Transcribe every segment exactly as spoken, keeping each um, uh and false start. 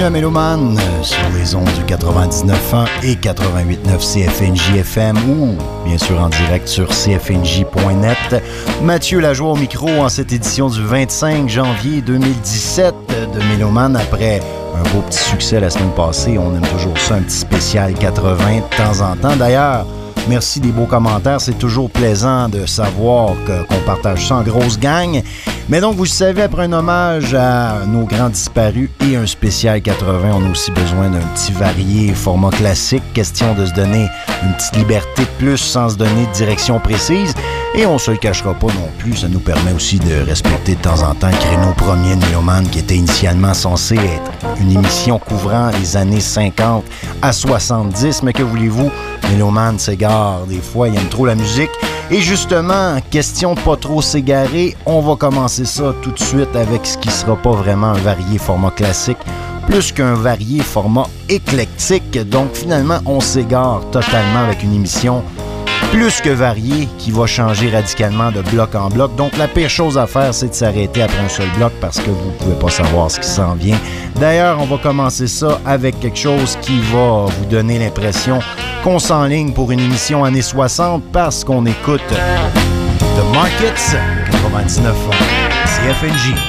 à Méloman sur les ondes du quatre-vingt-dix-neuf point un et quatre-vingt-huit point neuf C F N J F M ou bien sûr en direct sur c f n j point net. Mathieu Lajoie au micro en cette édition du vingt-cinq janvier deux mille dix-sept de Méloman. Après un beau petit succès la semaine passée, on aime toujours ça, un petit spécial quatre-vingts de temps en temps. D'ailleurs, merci des beaux commentaires. C'est toujours plaisant de savoir que, qu'on partage ça en grosse gang. Mais donc, vous le savez, après un hommage à nos grands disparus et un spécial quatre-vingts, on a aussi besoin d'un petit varié format classique. Question de se donner une petite liberté de plus sans se donner de direction précise. Et on se le cachera pas non plus. Ça nous permet aussi de respecter de temps en temps le créneau premier de Méloman qui était initialement censé être une émission couvrant les années cinquante à soixante-dix. Mais que voulez-vous? Méloman s'égare des fois, il aime trop la musique. Et justement, question de pas trop s'égarer, on va commencer ça tout de suite avec ce qui sera pas vraiment un varié format classique, plus qu'un varié format éclectique. Donc finalement, on s'égare totalement avec une émission plus que variée qui va changer radicalement de bloc en bloc. Donc la pire chose à faire, c'est de s'arrêter après un seul bloc parce que vous pouvez pas savoir ce qui s'en vient. D'ailleurs, on va commencer ça avec quelque chose qui va vous donner l'impression qu'on s'enligne pour une émission années soixante parce qu'on écoute The Markets, quatre-vingt-dix-neuf C F N J.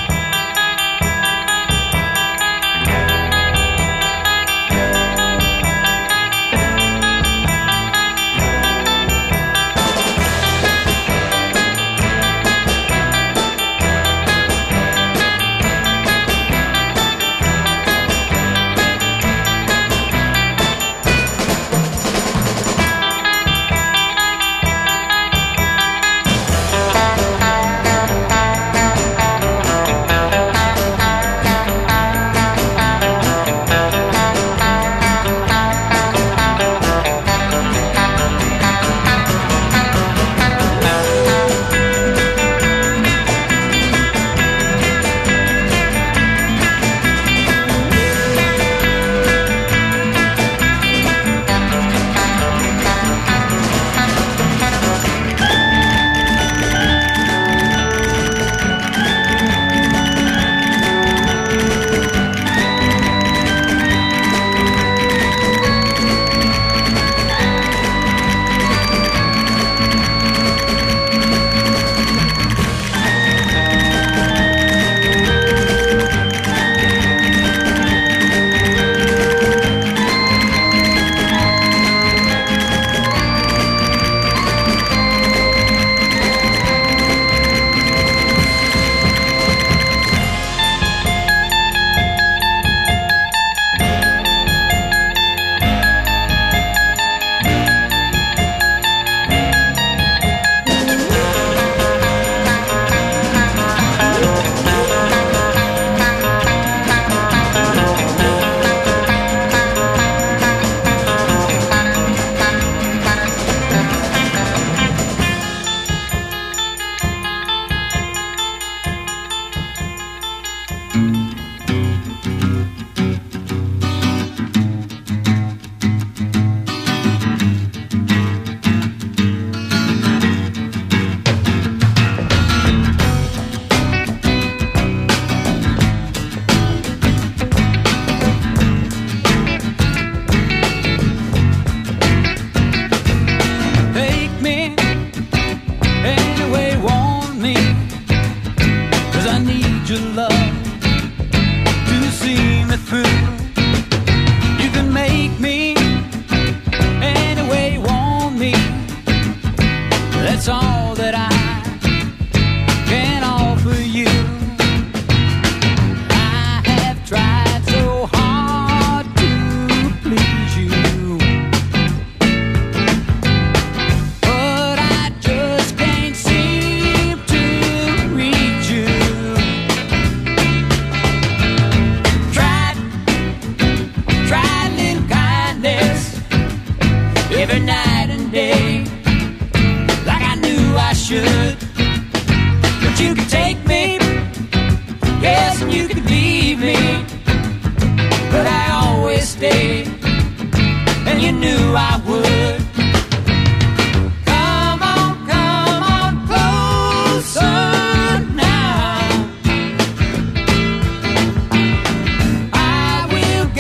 I will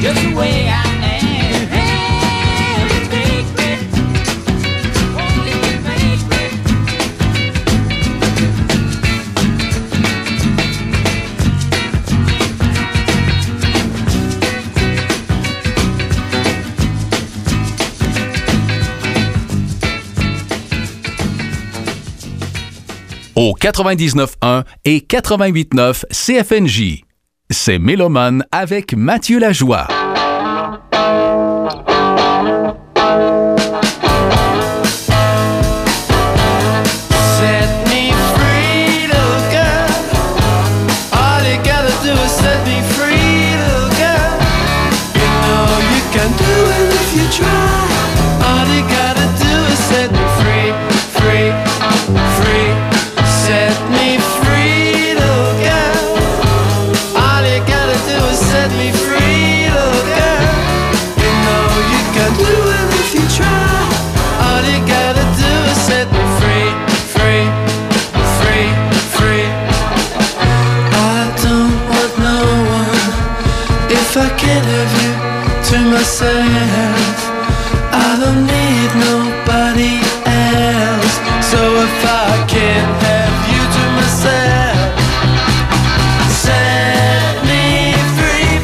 just the way I am. Hey, you make me, oh, you make me. Au quatre-vingt-dix-neuf un et quatre-vingt-huit neuf C F N J. C'est Mélomane avec Mathieu Lajoie. Set me free, little girl. All you gotta do is set me free, little girl. You know you can do it if you try. All you gotta do is set me free, free, free. Set me free, little girl. All you gotta do is set me free, little girl. You know you can do it if you try. All you gotta do is set me free, free, free, free. I don't want no one if I can't have you to myself. I don't need nobody else. So if I can't have you to myself, set me free,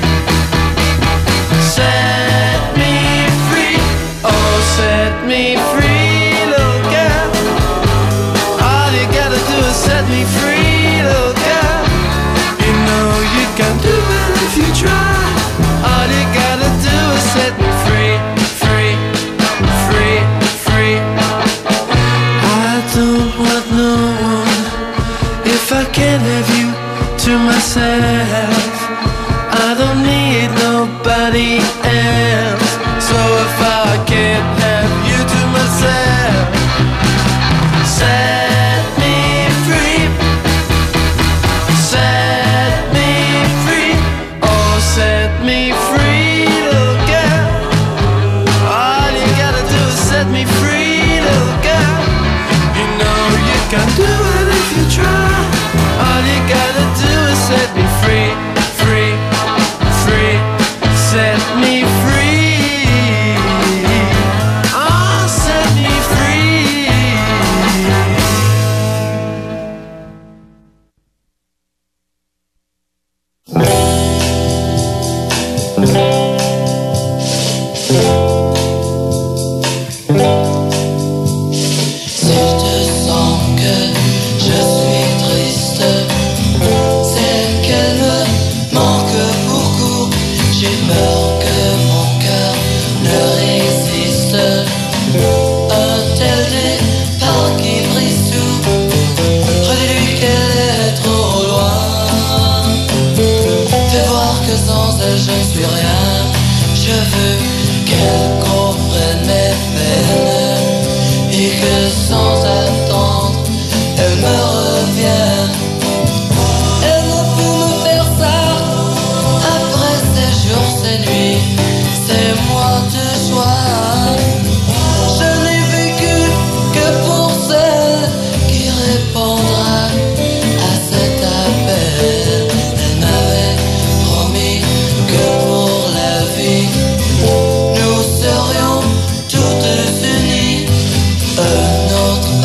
set me free, oh set me free, little girl. All you gotta do is set me free, little girl. You know you can do it if you try. All you gotta do is set me free, free, free, free. I don't want no one if I can't have you to myself. I don't need nobody else. So if I can't have you to myself, set me free, set me free, oh set me free, little girl. All you gotta do is set me free, little girl. You know you can do it if you try. All you gotta do is set me free, free, free, set me free. Oh, set me free. S'il te semble que je suis triste, c'est qu'elle me manque beaucoup. J'ai peur que mon cœur ne résiste. Un tel départ qui brise tout. Redis-lui qu'elle est trop loin. Fais voir que sans elle je ne suis rien. Je veux qu'elle comprenne mes peines et que sans attendre elle me revienne. Elle n'a pu me faire ça. Après ces jours, ces nuits, c'est moi de joie. Je n'ai vécu que pour celle qui répondra à cet appel. Elle m'avait promis que pour la vie nous serions toutes unies. Un autre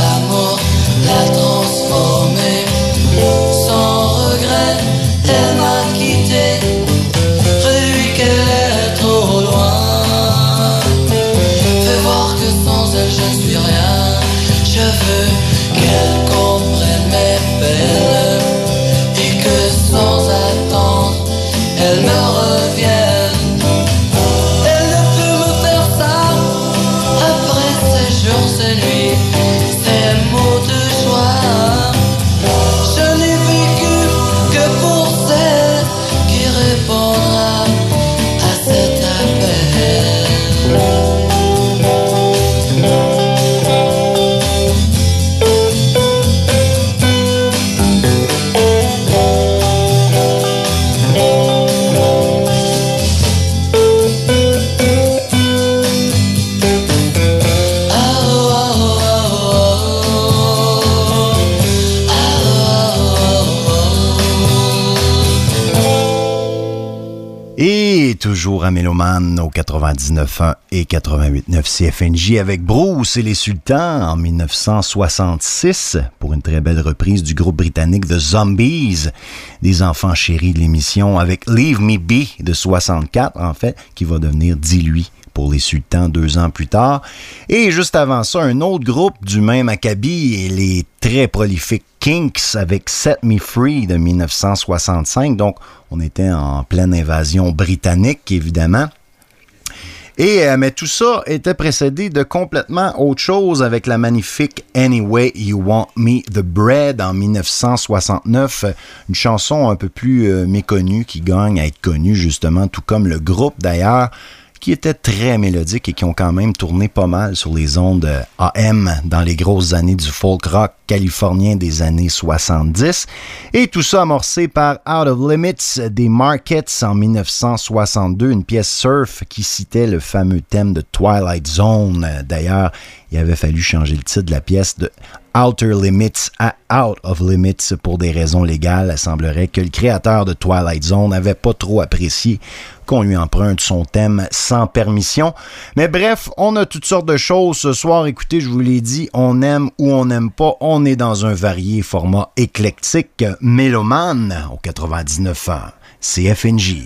toujours à Méloman au quatre-vingt-dix-neuf point un et quatre-vingt-huit point neuf C F N J avec Bruce et les Sultans en dix-neuf cent soixante-six pour une très belle reprise du groupe britannique The Zombies, des enfants chéris de l'émission, avec Leave Me Be de soixante-quatre en fait, qui va devenir Dis-lui pour les Sultans deux ans plus tard. Et juste avant ça, un autre groupe du même acabit, les très prolifiques Kinks avec Set Me Free de dix-neuf cent soixante-cinq. Donc, on était en pleine invasion britannique, évidemment. Et, euh, mais tout ça était précédé de complètement autre chose avec la magnifique Anyway You Want Me The Bread en dix-neuf cent soixante-neuf. Une chanson un peu plus euh, méconnue qui gagne à être connue, justement, tout comme le groupe d'ailleurs, qui étaient très mélodiques et qui ont quand même tourné pas mal sur les ondes A M dans les grosses années du folk rock californien des années soixante-dix. Et tout ça amorcé par Out of Limits des Markets en dix-neuf cent soixante-deux, une pièce surf qui citait le fameux thème de Twilight Zone. D'ailleurs, il avait fallu changer le titre de la pièce de Outer Limits à Out of Limits pour des raisons légales. Il semblerait que le créateur de Twilight Zone n'avait pas trop apprécié qu'on lui emprunte son thème sans permission. Mais bref, on a toutes sortes de choses ce soir. Écoutez, je vous l'ai dit, on aime ou on n'aime pas. On est dans un varié format éclectique mélomane au quatre-vingt-dix-neuf point un C F N J.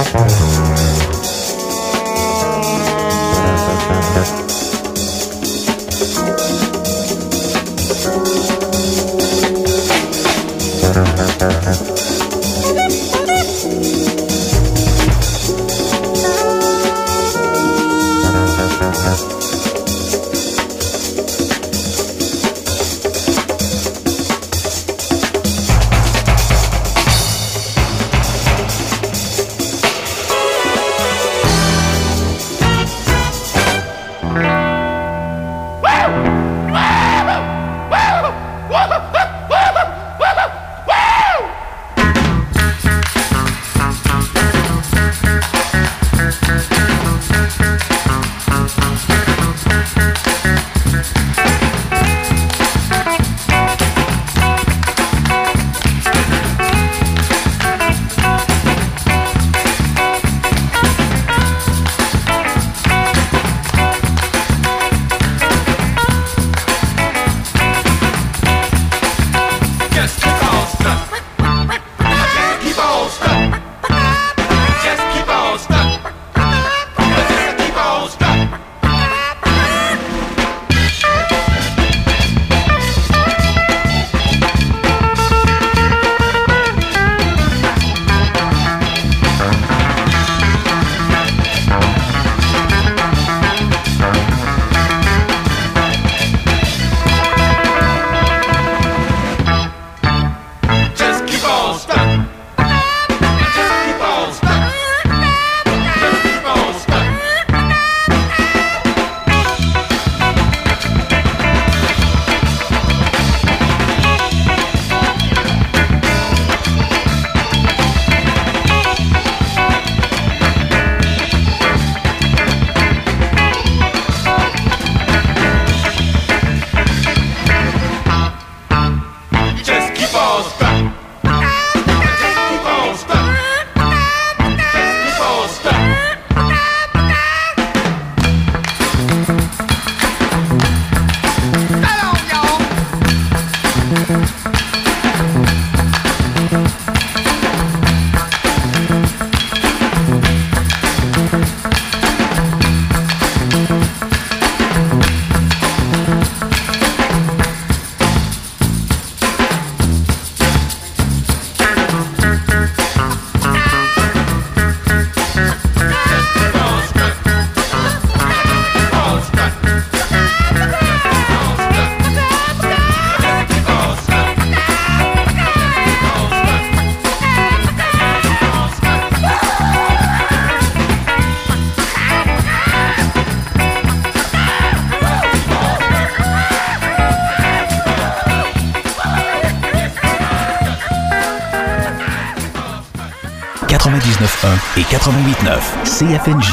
quatre-vingt-dix-neuf un et quatre-vingt-huit neuf C F N J.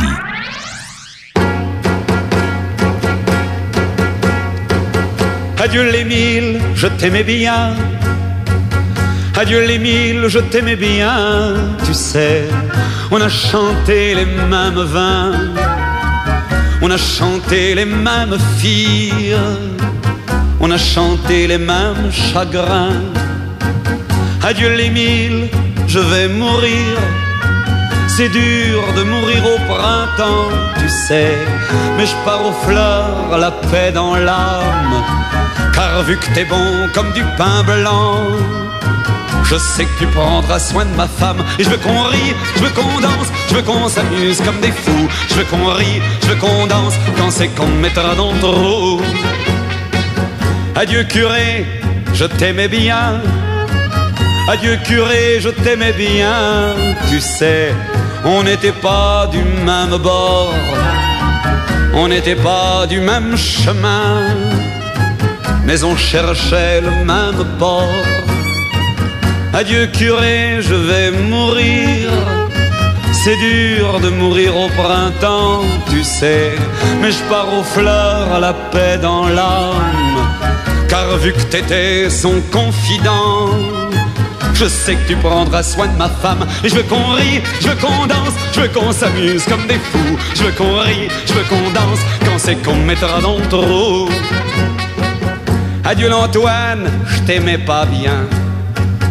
Adieu les mille, je t'aimais bien. Adieu les mille, je t'aimais bien. Tu sais, on a chanté les mêmes vins, on a chanté les mêmes filles, on a chanté les mêmes chagrins. Adieu les mille, je vais mourir. C'est dur de mourir au printemps, tu sais, mais je pars aux fleurs, la paix dans l'âme. Car vu que t'es bon comme du pain blanc, je sais que tu prendras soin de ma femme. Et je veux qu'on rie, je veux qu'on danse, je veux qu'on s'amuse comme des fous. Je veux qu'on rie, je veux qu'on danse, quand c'est qu'on me mettra dans le trou. Adieu curé, je t'aimais bien. Adieu curé, je t'aimais bien. Tu sais, on n'était pas du même bord, on n'était pas du même chemin, mais on cherchait le même port. Adieu curé, je vais mourir. C'est dur de mourir au printemps, tu sais, mais je pars aux fleurs, à la paix dans l'âme. Car vu que t'étais son confident, je sais que tu prendras soin de ma femme. Et je veux qu'on rie, je veux qu'on danse, je veux qu'on s'amuse comme des fous. Je veux qu'on rie, je veux qu'on danse, quand c'est qu'on me mettra dans le trou. Adieu l'Antoine, je t'aimais pas bien.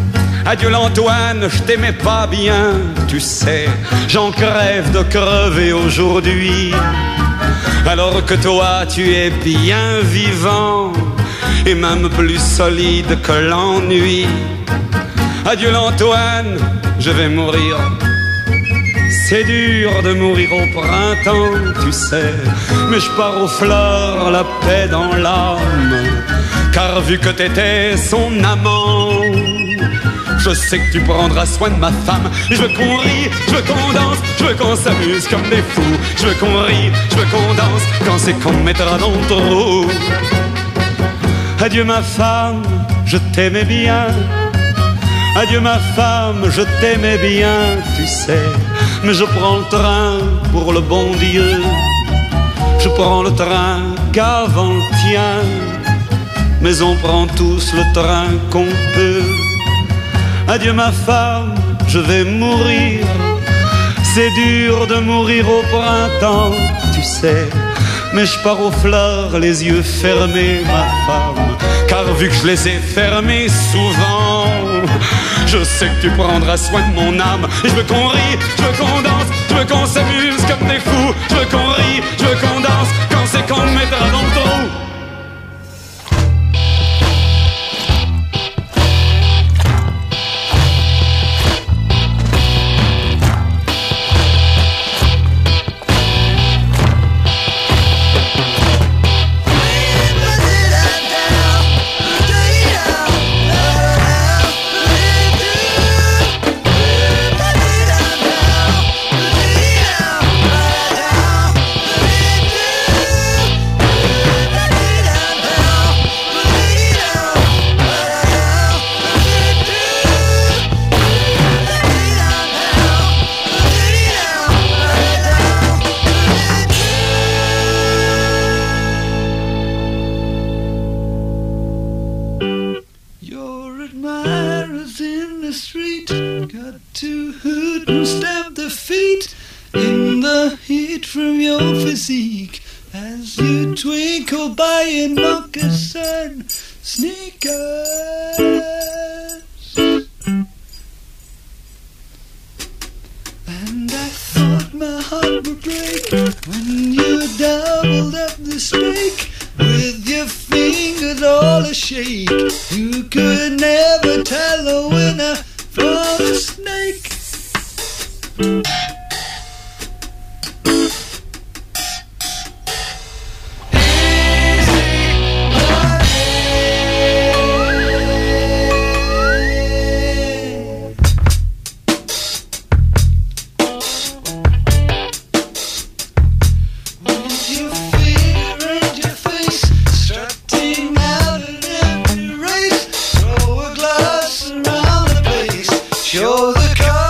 Adieu l'Antoine, je t'aimais pas bien, tu sais, j'en crève de crever aujourd'hui. Alors que toi tu es bien vivant et même plus solide que l'ennui. Adieu l'Antoine, je vais mourir. C'est dur de mourir au printemps, tu sais, mais je pars aux fleurs, la paix dans l'âme. Car vu que t'étais son amant, je sais que tu prendras soin de ma femme. Je veux qu'on rie, je veux qu'on danse, je veux qu'on s'amuse comme des fous. Je veux qu'on rie, je veux qu'on danse, quand c'est qu'on me mettra dans le trou. Adieu ma femme, je t'aimais bien. Adieu ma femme, je t'aimais bien, tu sais. Mais je prends le train pour le bon Dieu. Je prends le train qu'avant-tien. Mais on prend tous le train qu'on peut. Adieu ma femme, je vais mourir. C'est dur de mourir au printemps, tu sais. Mais je pars aux fleurs, les yeux fermés, ma femme. Car vu que je les ai fermés souvent, je sais que tu prendras soin de mon âme. Et je veux qu'on rie, je veux qu'on danse, je veux qu'on s'amuse comme des fous. Je veux qu'on rie, je veux qu'on danse, quand c'est qu'on me mettra dans le trou. As you twinkle by in moccasin sneakers, and I thought my heart would break when you doubled up the steak with your fingers all a shake. You could never tell a winner from a snake. Show the car.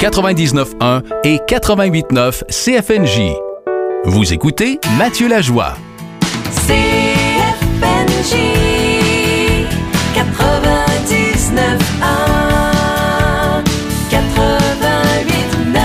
quatre-vingt-dix-neuf point un et quatre-vingt-huit point neuf C F N J. Vous écoutez Mathieu Lajoie. C F N J quatre-vingt-dix-neuf un quatre-vingt-huit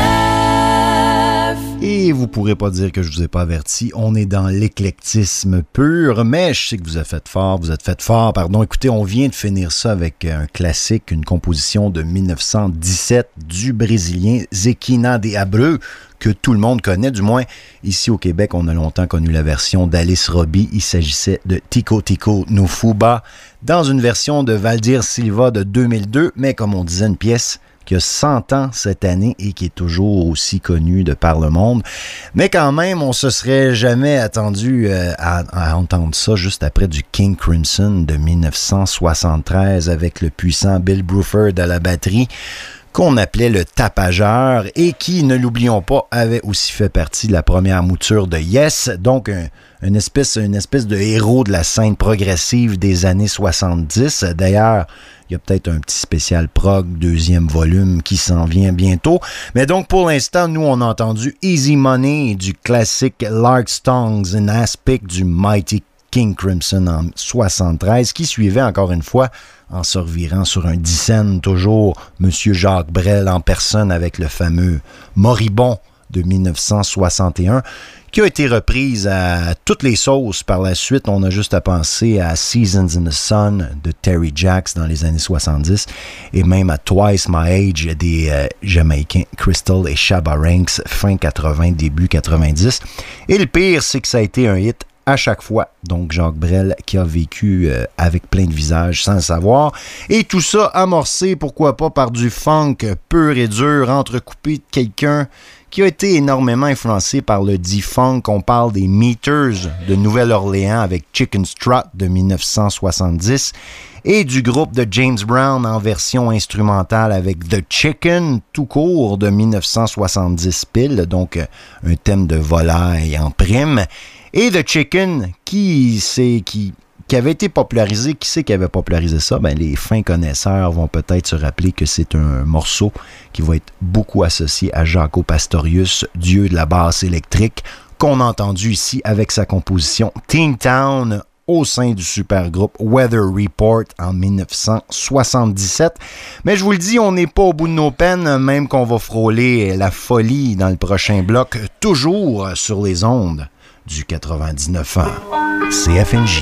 neuf. Et vous pourrez pas dire que je vous ai pas averti, on est dans l'éclectisme pur, mais je sais que vous êtes fait fort, vous êtes fait fort, pardon. Écoutez, on vient de finir ça avec un classique, une composition de mille neuf cent dix-sept du Brésilien Zequinha de Abreu, que tout le monde connaît, du moins ici au Québec, on a longtemps connu la version d'Alice Robbie. Il s'agissait de Tico Tico no Fuba, dans une version de Valdir Silva de deux mille deux, mais comme on disait, une pièce qui a cent ans cette année et qui est toujours aussi connue de par le monde. Mais quand même, on se serait jamais attendu euh, à, à entendre ça juste après du King Crimson de mille neuf cent soixante-treize avec le puissant Bill Bruford à la batterie, qu'on appelait le tapageur et qui, ne l'oublions pas, avait aussi fait partie de la première mouture de Yes, donc un, une, espèce, une espèce de héros de la scène progressive des années soixante-dix. D'ailleurs, il y a peut-être un petit spécial prog, deuxième volume, qui s'en vient bientôt. Mais donc, pour l'instant, nous, on a entendu Easy Money du classique Lark's Tongues in Aspic du Mighty King Crimson en soixante-treize, qui suivait encore une fois en se revirant sur un dixaine, toujours M. Jacques Brel en personne avec le fameux Moribond de mille neuf cent soixante et un, qui a été reprise à toutes les sauces par la suite. On a juste à penser à Seasons in the Sun de Terry Jacks dans les années soixante-dix et même à Twice My Age des euh, Jamaïcains Crystal et Shabba Ranks fin quatre-vingts, début quatre-vingt-dix. Et le pire, c'est que ça a été un hit à chaque fois. Donc, Jacques Brel qui a vécu euh, avec plein de visages sans le savoir. Et tout ça amorcé, pourquoi pas, par du funk pur et dur, entrecoupé de quelqu'un qui a été énormément influencé par le D-Funk. On parle des Meters de Nouvelle-Orléans avec Chicken Strut de mille neuf cent soixante-dix et du groupe de James Brown en version instrumentale avec The Chicken, tout court, de mille neuf cent soixante-dix pile, donc euh, un thème de volaille en prime. Et The Chicken, qui, c'est, qui, qui avait été popularisé, qui c'est qui avait popularisé ça? Ben, les fins connaisseurs vont peut-être se rappeler que c'est un morceau qui va être beaucoup associé à Jaco Pastorius, dieu de la basse électrique, qu'on a entendu ici avec sa composition Teen Town au sein du supergroupe Weather Report en mille neuf cent soixante-dix-sept. Mais je vous le dis, on n'est pas au bout de nos peines, même qu'on va frôler la folie dans le prochain bloc, toujours sur les ondes du quatre-vingt-dix-neuf ans. C F N J.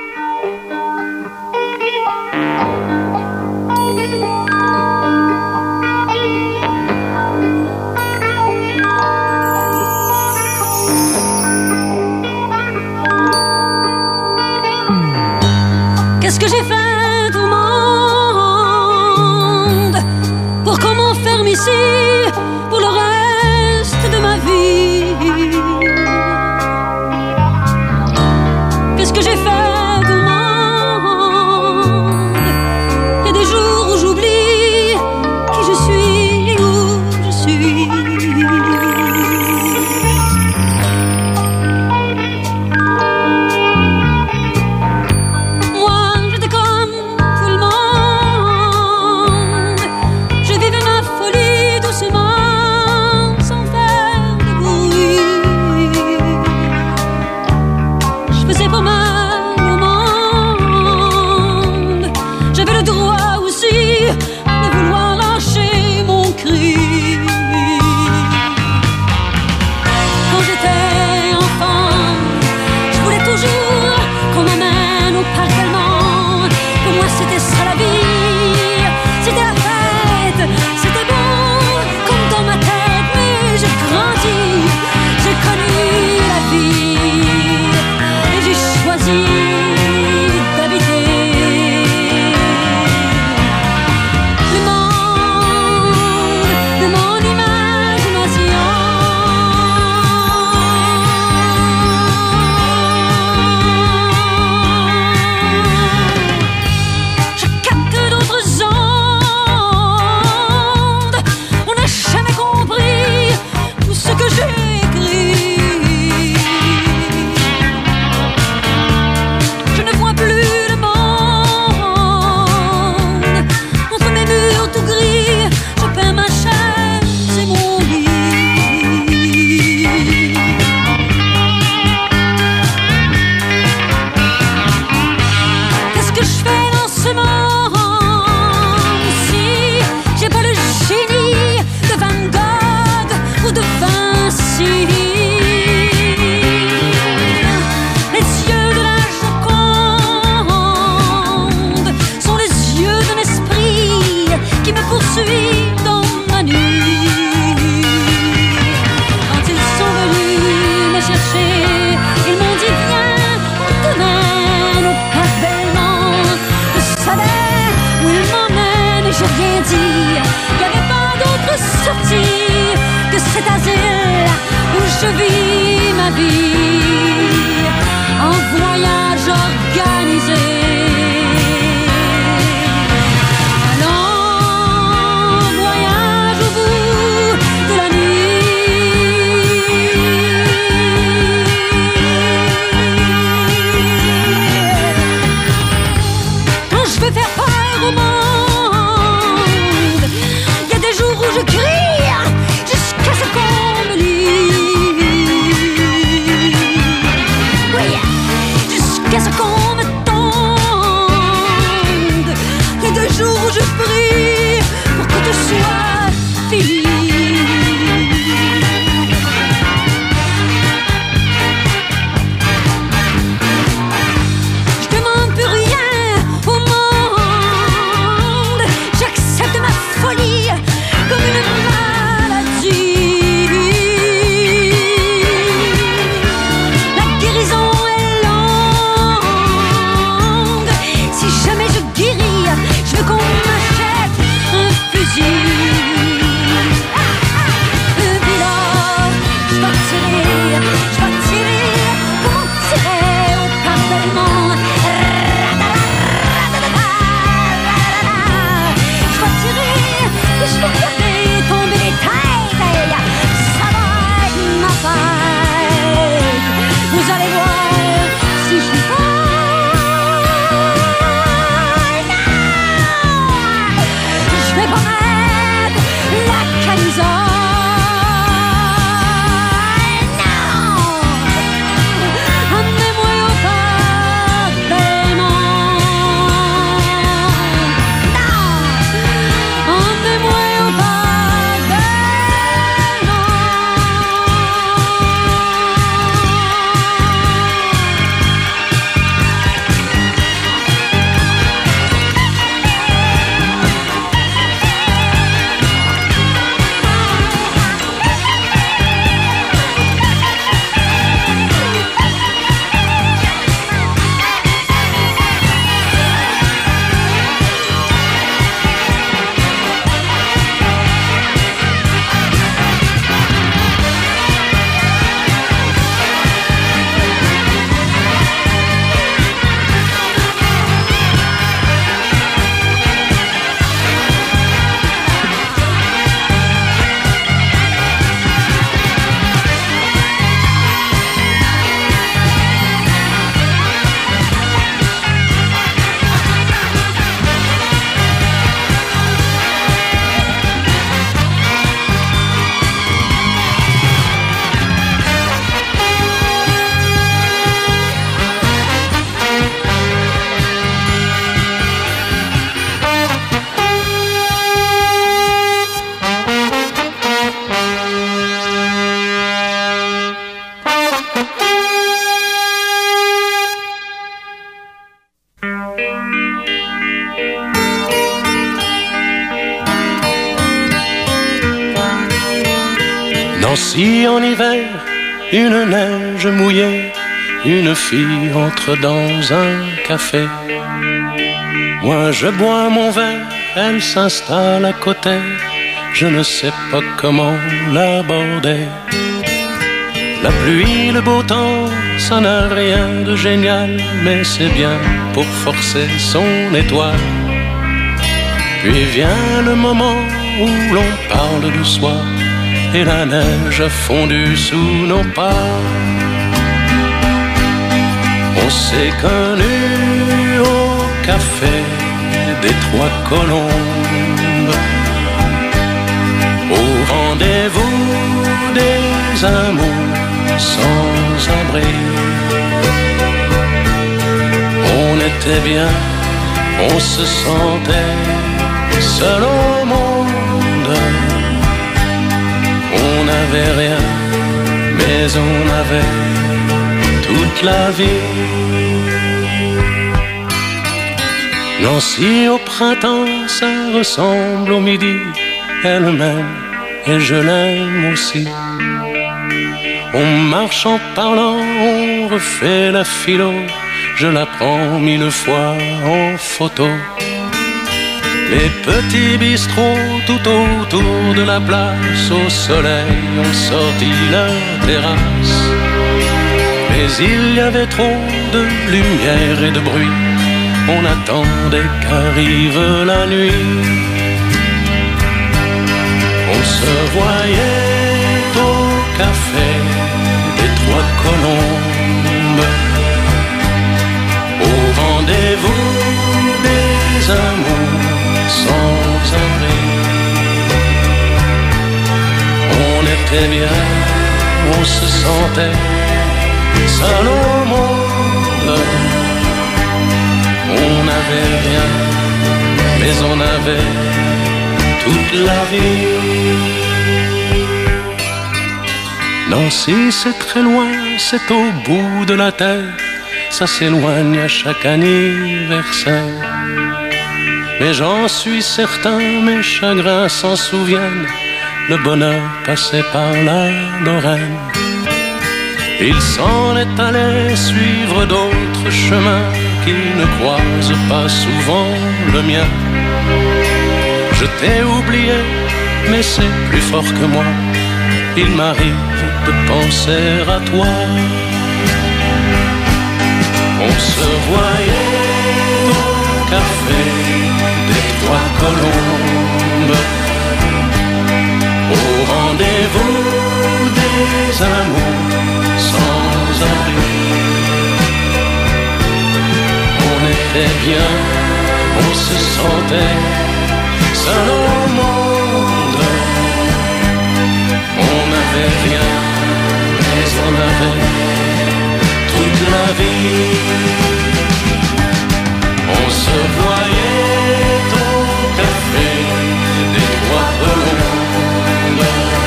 Qu'est-ce que j'ai fait tout le monde pour qu'on m'enferme ici pour le reste de ma vie? Qu'est-ce que j'ai fait tout le monde? Il y a des jours où j'oublie qui je suis et où je suis. Moi, j'étais comme Nancy en hiver, une neige mouillée, une fille entre dans un café. Moi je bois mon verre, elle s'installe à côté, je ne sais pas comment l'aborder. La pluie, le beau temps, ça n'a rien de génial, mais c'est bien pour forcer son étoile. Puis vient le moment où l'on parle du soir, et la neige a fondu sous nos pas. On s'est connus au café des Trois Colombes, au rendez-vous des amours sans abri. On était bien, on se sentait seul au monde. On n'avait rien, mais on avait toute la vie. Nancy au printemps, ça ressemble au midi. Elle m'aime et je l'aime aussi. On marche en parlant, on refait la philo. Je la prends mille fois en photo. Les petits bistrots tout autour de la place, au soleil ont sorti leur terrasse. Mais il y avait trop de lumière et de bruit, on attendait qu'arrive la nuit. On se voyait au café des Trois Colombes, au rendez-vous des amours sans abri. On était bien, on se sentait seul au monde. On n'avait rien, mais on avait toute la vie. Nancy, c'est très loin, c'est au bout de la terre, ça s'éloigne à chaque anniversaire. Mais j'en suis certain, mes chagrins s'en souviennent, le bonheur passait par la Lorraine. Il s'en est allé suivre d'autres chemins qui ne croisent pas souvent le mien. Je t'ai oublié, mais c'est plus fort que moi, il m'arrive de penser à toi. On se voyait au café des Trois Colombes, au rendez-vous des amours sans abri. On était bien, on se sentait seul au monde. On n'avait rien, mais on avait toute la vie. On se voyait au café des Trois Colombes,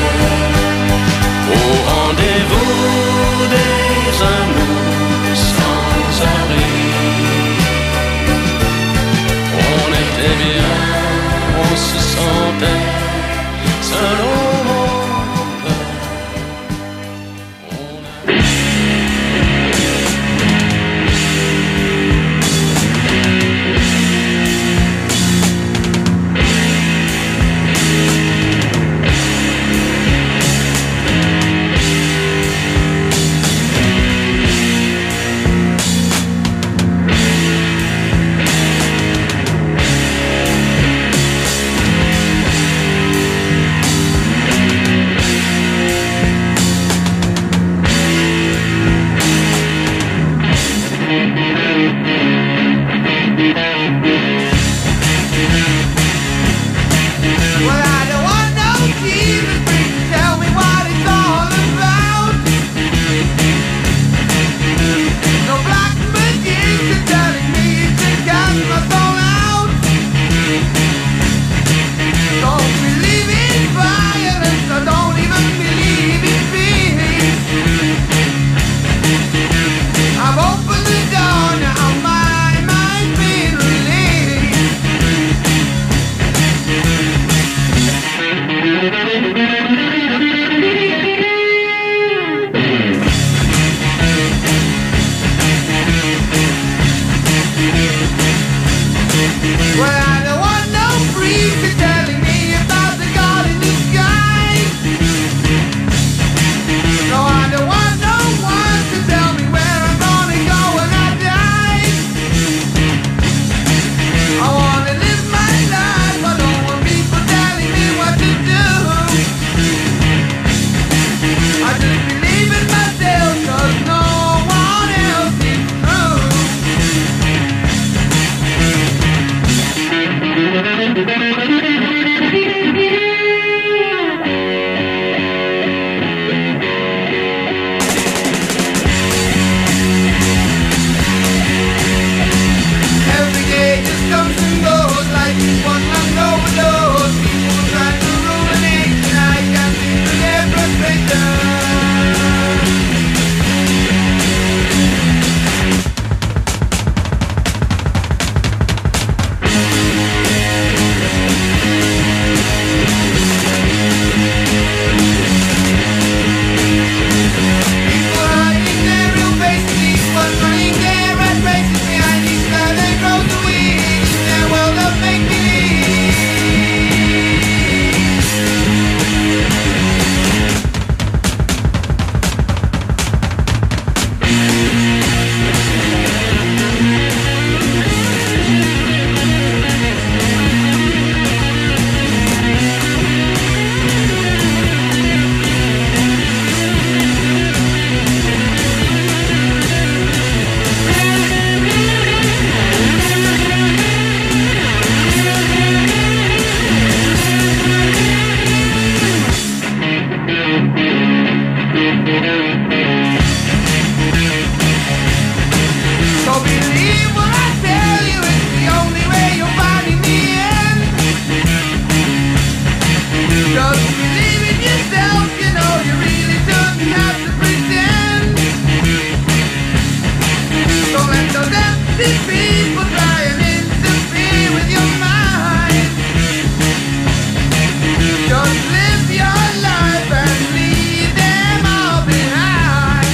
au rendez-vous des amours sans abri. On était bien, on se So believe what I tell you, it's the only way you'll find in the end. Just believe in yourself, you know you really don't have to pretend. Don't let those empty people try and interfere with your mind. Just live your life and leave them all behind.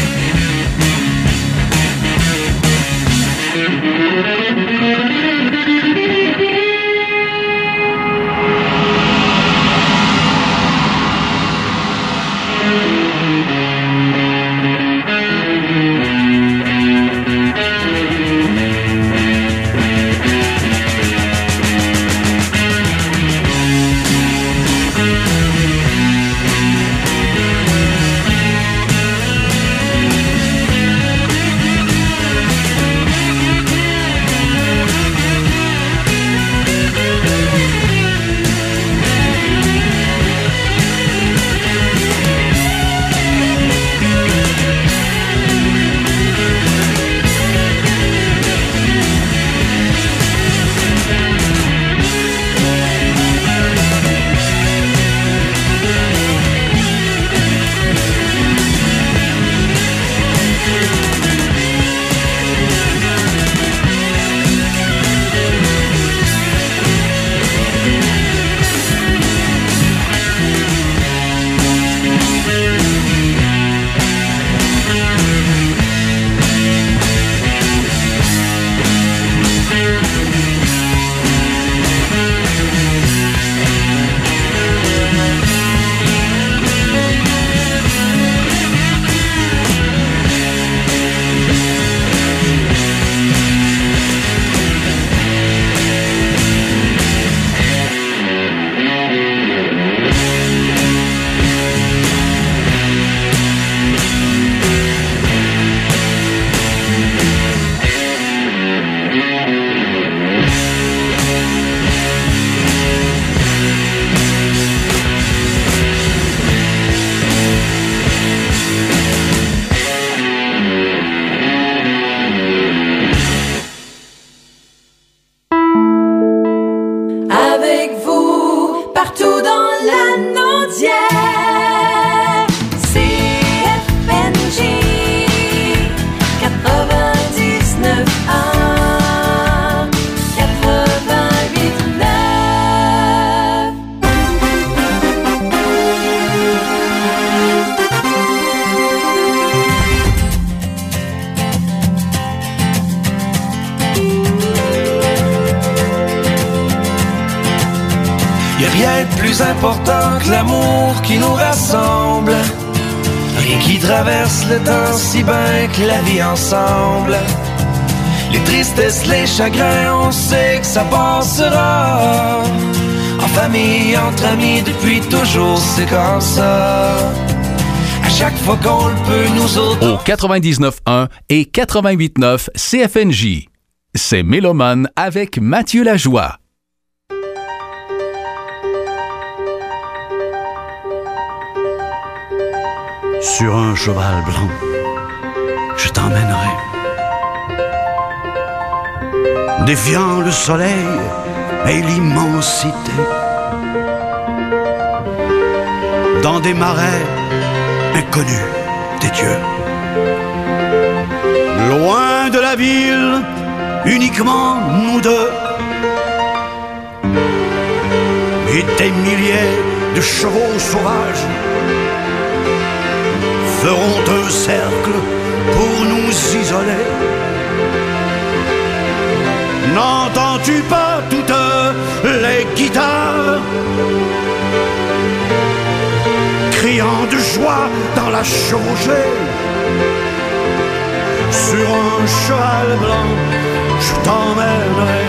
Avec vous, partout dans la Naudière, C F N J quatre-vingt-dix-neuf un, quatre-vingt-huit neuf. Y a rien de plus important que l'amour qui nous rassemble. Rien qui traverse le temps si bien que la vie ensemble. Les tristesses, les chagrins, on sait que ça passera. En famille, entre amis, depuis toujours, c'est comme ça. À chaque fois qu'on le peut, nous autres. Au quatre-vingt-dix-neuf un et quatre-vingt-huit neuf C F N J. C'est Mélomane avec Mathieu Lajoie. Sur un cheval blanc, je t'emmènerai. Défiant le soleil et l'immensité, dans des marais inconnus des dieux. Loin de la ville, uniquement nous deux, et des milliers de chevaux sauvages feront un cercle pour nous isoler. N'entends-tu pas toutes les guitares criant de joie dans la chevauchée? Sur un cheval blanc, je t'emmènerai.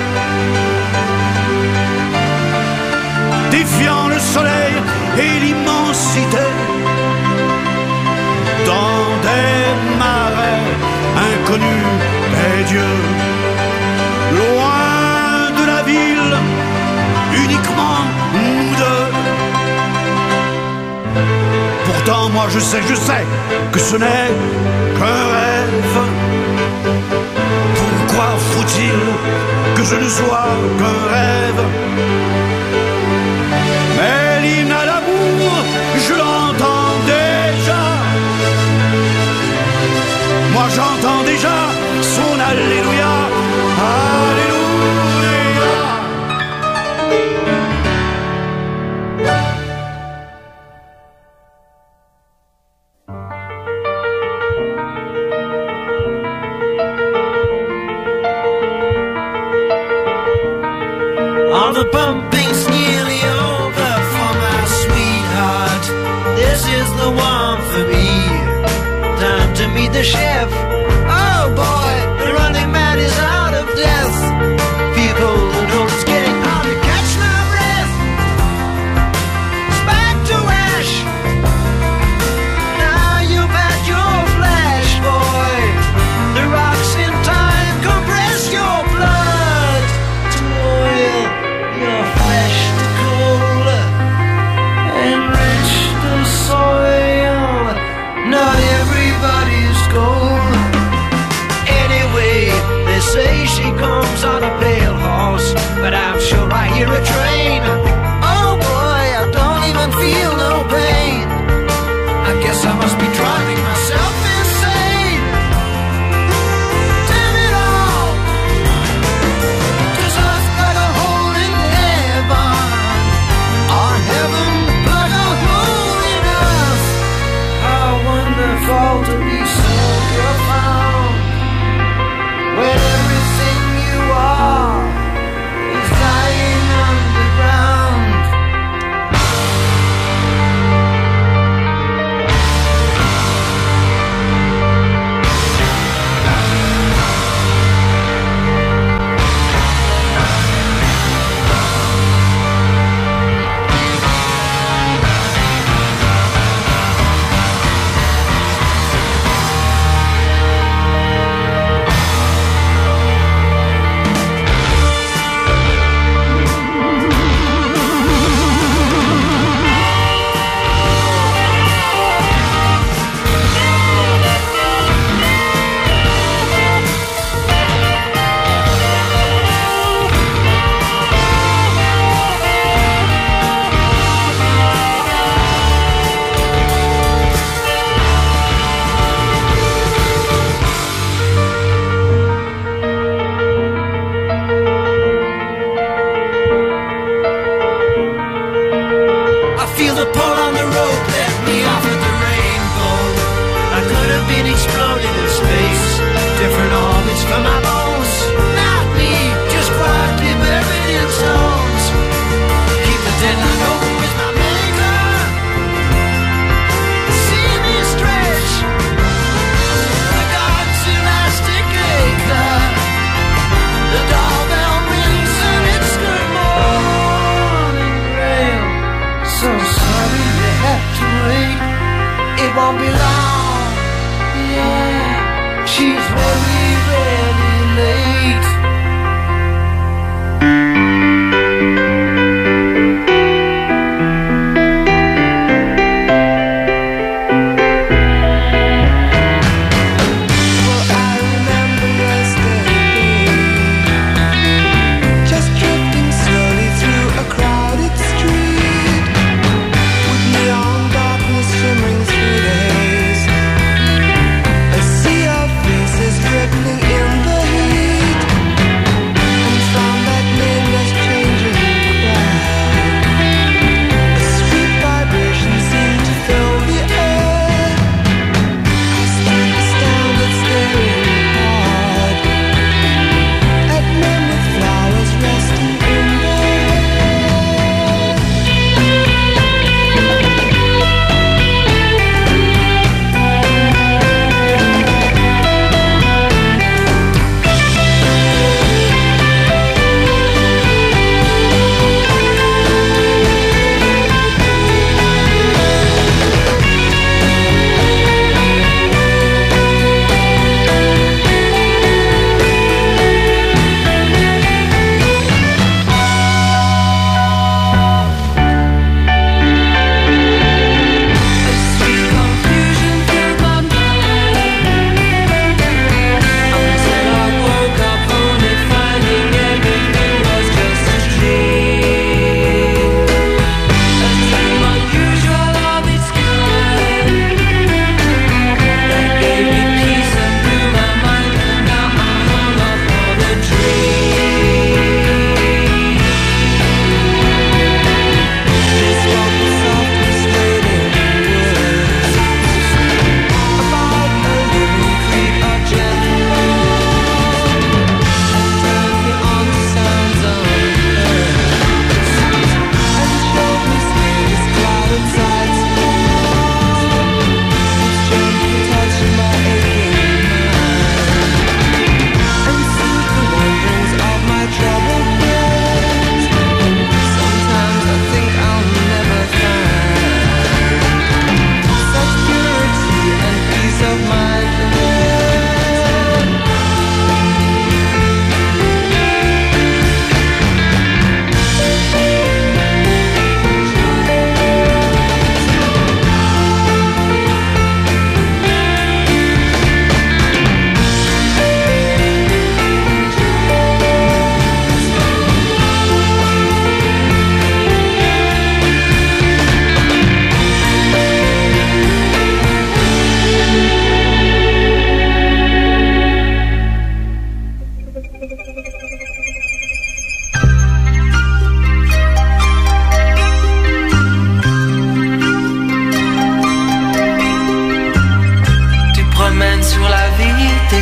Défiant le soleil et l'immensité, dans des marais inconnus des dieux. Loin de la ville, uniquement nous deux, pour te Pourtant moi je sais, je sais que ce n'est qu'un rêve. Pourquoi faut-il que je ne sois qu'un rêve? Mais l'hymne à l'amour, je l'entends déjà. Moi j'entends déjà son Alléluia, Alléluia. All the pumping's nearly over for my sweetheart. This is the one for me. Time to meet the chef. Oh boy, the running man is out of death. People who know it's getting hard to catch my breath. It's back to ash. Now you've had your flash, boy. The rocks in time compress your blood to oil. Your flesh to coal, enrich the soil. Not everybody's gold. Anyway, they say she comes on a pale horse, but I'm sure I hear a train. Oh boy, I don't even feel no pain. I guess I must be driving myself insane. Damn it all, 'cause I've got a hole in heaven, or heaven like a hole in earth. How wonderful to be so profound, when everything you are is dying underground. I feel the pull on the rope, let me off at the rainbow. I could have been exploding in space, different orbits for my bones. Not me, just quietly buried in stones. Keep the deadline open with my maker. See me stretch the God's elastic acre. The doorbell rings and it's good morning, rail. So sorry you have to wait. It won't be long. Yeah, she's very, very late. Well, I remember yesterday, just drifting slowly through a crowded street, with neon darkness shimmering through the haze. A sea of faces rippling in the heat.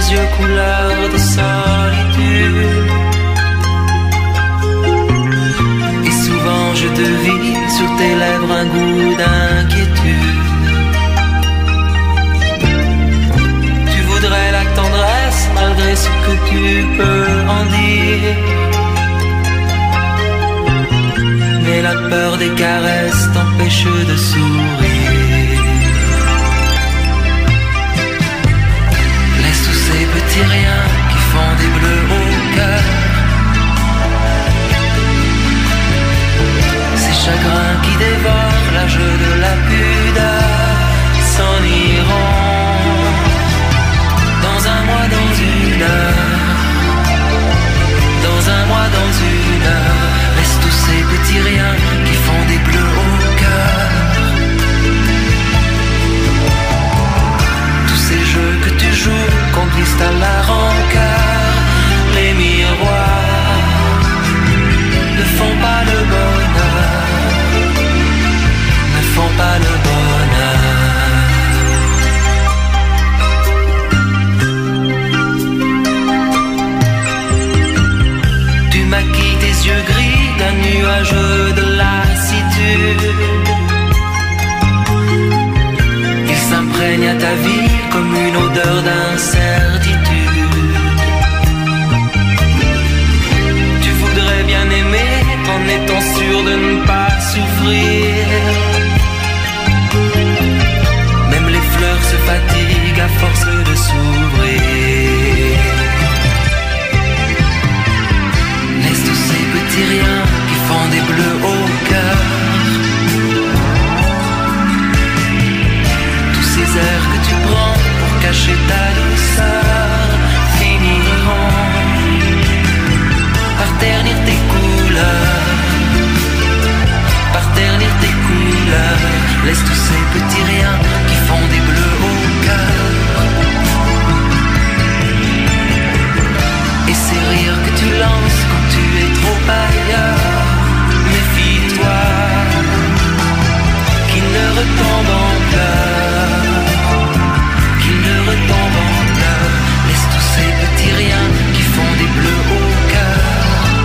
yeux couleur de solitude. Et souvent je devine sur tes lèvres un goût d'inquiétude. Tu voudrais la tendresse malgré ce que tu peux en dire. Mais la peur des caresses t'empêche de sourire. Laisse tous ces petits riens qui font des bleus au cœur. Ces chagrins qui dévorent l'âge de la pudeur s'en iront dans un mois, dans une heure. Dans un mois, dans une heure. Laisse tous ces petits riens qui font des bleus au cœur. Tous ces jeux que tu joues conduisent à la rancœur. Les miroirs ne font pas le bonheur. Ne font pas le bonheur. Tu maquilles tes yeux gris d'un nuage de lassitude. Il s'imprègne à ta vie comme une odeur d'incertitude. Tu voudrais bien aimer en étant sûr de ne pas souffrir. Même les fleurs se fatiguent à force de s'ouvrir. Laisse tous ces petits riens qui font des bleus au cœur. Tous ces airs que tu prends pour cacher ta douceur finiront par ternir tes couleurs. Par ternir tes couleurs. Laisse tous ces petits riens qui font des bleus au cœur. Et ces rires que tu lances quand tu es trop ailleurs. Méfie-toi qu'il ne retombe en pleurs. Qu'il ne retombe en pleurs. Laisse tous ces petits riens qui font des bleus au cœur.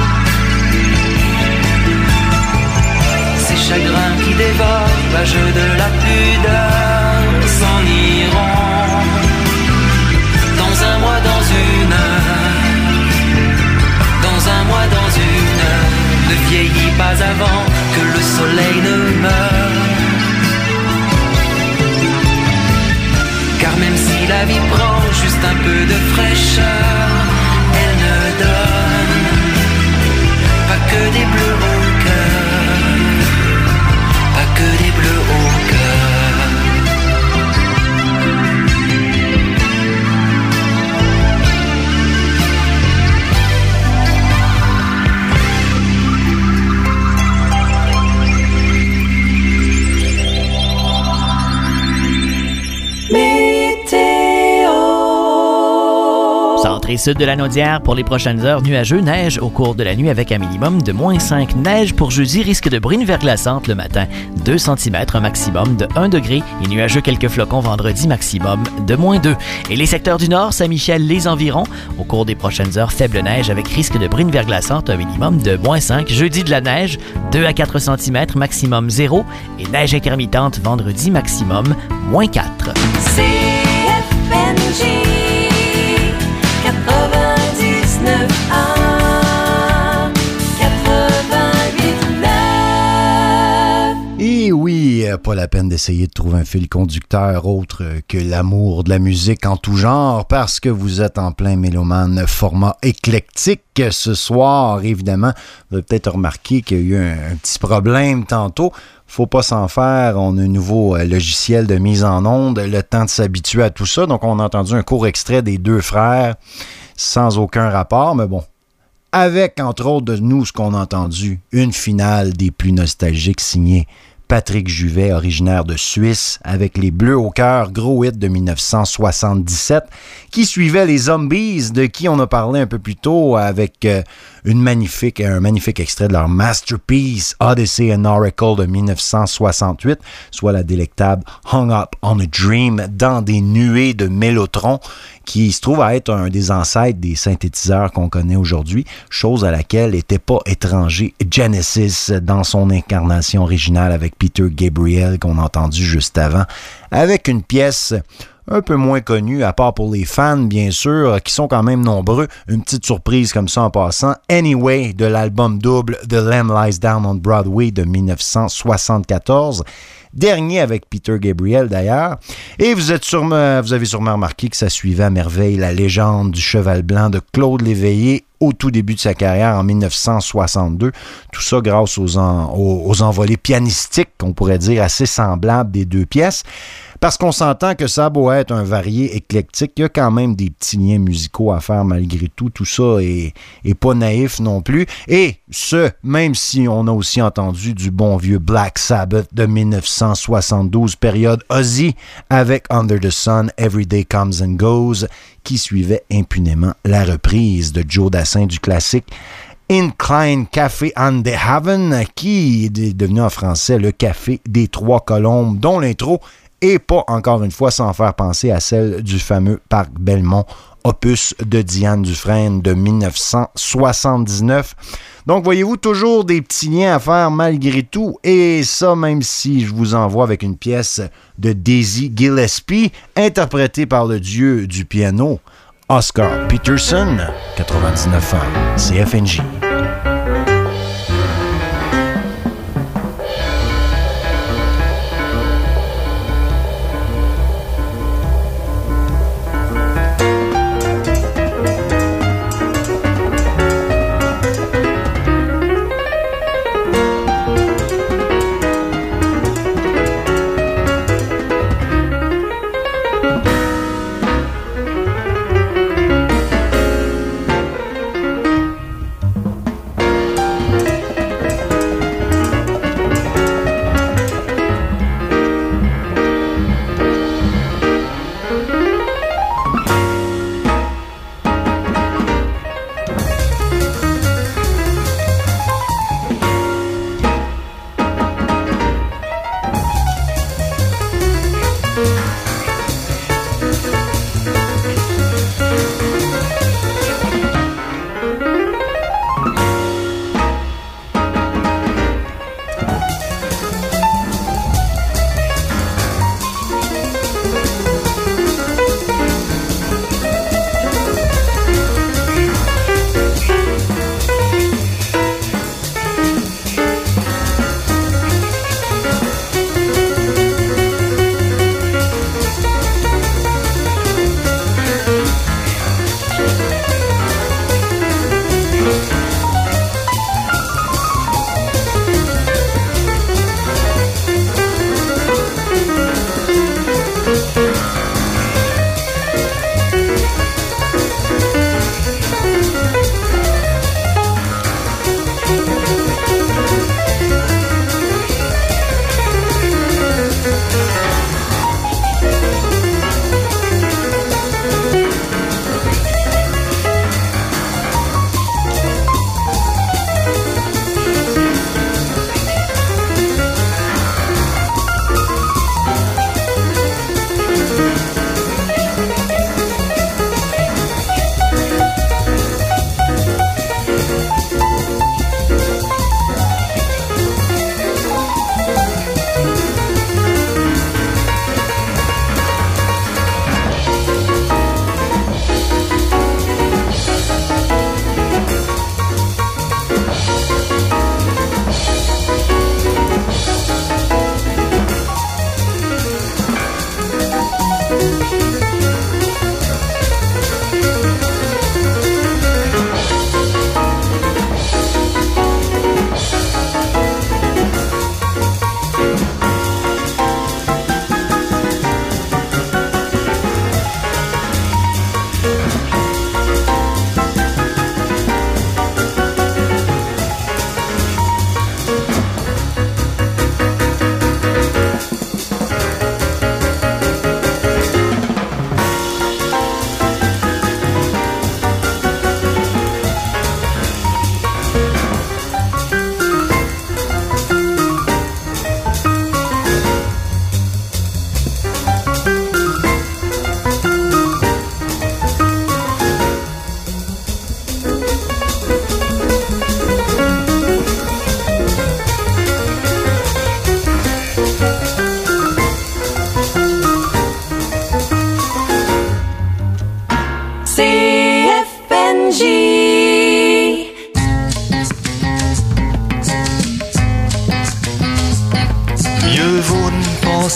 Ces chagrins qui dévorent l'âge de la pudeur s'en iront dans un mois, dans une heure. Dans un mois, dans une heure. Ne vieillis pas avant que le soleil ne meure. Car même si la vie prend juste un peu de fraîcheur, elle ne donne pas que des bleus au cœur. Pas que des bleus au cœur. Centre et sud de la Naudière pour les prochaines heures, nuageux, neige au cours de la nuit avec un minimum de moins cinq. Neige pour jeudi, risque de bruine verglaçante le matin, deux centimètres, un maximum de un degré et nuageux quelques flocons vendredi, maximum de moins deux. Et les secteurs du nord, Saint-Michel, les environs, au cours des prochaines heures, faible neige avec risque de bruine verglaçante, un minimum de moins cinq. Jeudi de la neige, deux à quatre centimètres, maximum zéro et neige intermittente vendredi, maximum moins quatre. C F N J quatre-vingt-dix-neuf A, quatre-vingt-huit neuf. Et oui, pas la peine d'essayer de trouver un fil conducteur autre que l'amour de la musique en tout genre, parce que vous êtes en plein mélomane format éclectique ce soir. Évidemment, vous avez peut-être remarqué qu'il y a eu un, un petit problème tantôt. Faut pas s'en faire, on a un nouveau euh, logiciel de mise en onde, le temps de s'habituer à tout ça. Donc, on a entendu un court extrait des deux frères sans aucun rapport, mais bon, avec, entre autres, de nous, ce qu'on a entendu, une finale des plus nostalgiques signée Patrick Juvet, originaire de Suisse, avec les Bleus au cœur, gros hit de dix-neuf cent soixante-dix-sept, qui suivait les Zombies, de qui on a parlé un peu plus tôt, avec euh, une magnifique, un magnifique extrait de leur masterpiece Odyssey and Oracle de dix-neuf cent soixante-huit, soit la délectable Hung Up on a Dream dans des nuées de mélotron, qui se trouve à être un des ancêtres des synthétiseurs qu'on connaît aujourd'hui, chose à laquelle n'était pas étranger Genesis dans son incarnation originale avec Peter Gabriel qu'on a entendu juste avant, avec une pièce un peu moins connue, à part pour les fans, bien sûr, qui sont quand même nombreux. Une petite surprise comme ça en passant. Anyway, de l'album double The Lamb Lies Down on Broadway de dix-neuf cent soixante-quatorze. Dernier avec Peter Gabriel d'ailleurs. Et vous êtes sûrement, vous avez sûrement remarqué que ça suivait à merveille la légende du cheval blanc de Claude Léveillé au tout début de sa carrière en dix-neuf cent soixante-deux. Tout ça grâce aux, en, aux, aux envolées pianistiques, qu'on pourrait dire assez semblables des deux pièces. Parce qu'on s'entend que ça a beau être un varié éclectique, il y a quand même des petits liens musicaux à faire malgré tout. Tout ça est, est pas naïf non plus. Et ce, même si on a aussi entendu du bon vieux Black Sabbath de dix-neuf cent soixante-douze, période Ozzy, avec Under the Sun, Every Day Comes and Goes, qui suivait impunément la reprise de Joe Dassin du classique Incline Café on the Haven, qui est devenu en français le Café des Trois Colombes, dont l'intro et pas, encore une fois, sans faire penser à celle du fameux Parc Belmont, opus de Diane Dufresne de dix-neuf cent soixante-dix-neuf. Donc, voyez-vous, toujours des petits liens à faire malgré tout, et ça, même si je vous envoie avec une pièce de Dizzy Gillespie, interprétée par le dieu du piano, Oscar Peterson, quatre-vingt-dix-neuf ans, C F N J.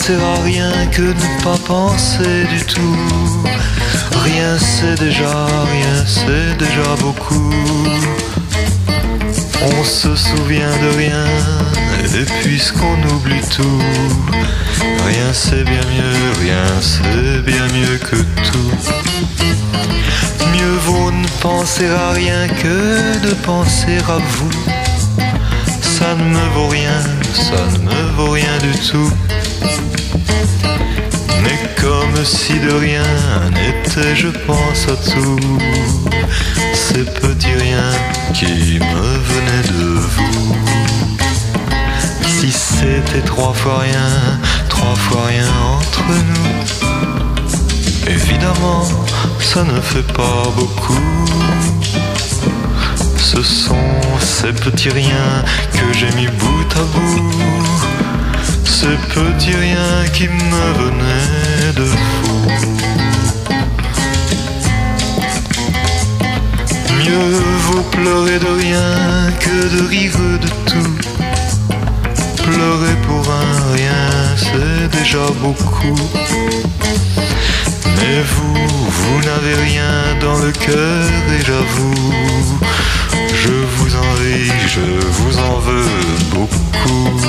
penser à rien que ne pas penser du tout. Rien c'est déjà, rien c'est déjà beaucoup. On se souvient de rien, et puisqu'on oublie tout, rien c'est bien mieux, rien c'est bien mieux que tout. Mieux vaut ne penser à rien que de penser à vous. Ça ne me vaut rien, ça ne me vaut rien du tout. Mais comme si de rien n'était, je pense à tout. Ces petits riens qui me venaient de vous. Si c'était trois fois rien, trois fois rien entre nous, évidemment, ça ne fait pas beaucoup. Ce sont ces petits riens que j'ai mis bout à bout. Ces petits riens qui me venaient de vous. Mieux vaut pleurer de rien que de rire de tout. Pleurer pour un rien, c'est déjà beaucoup. Mais vous, vous n'avez rien dans le cœur et j'avoue, je vous envie, je vous en veux beaucoup.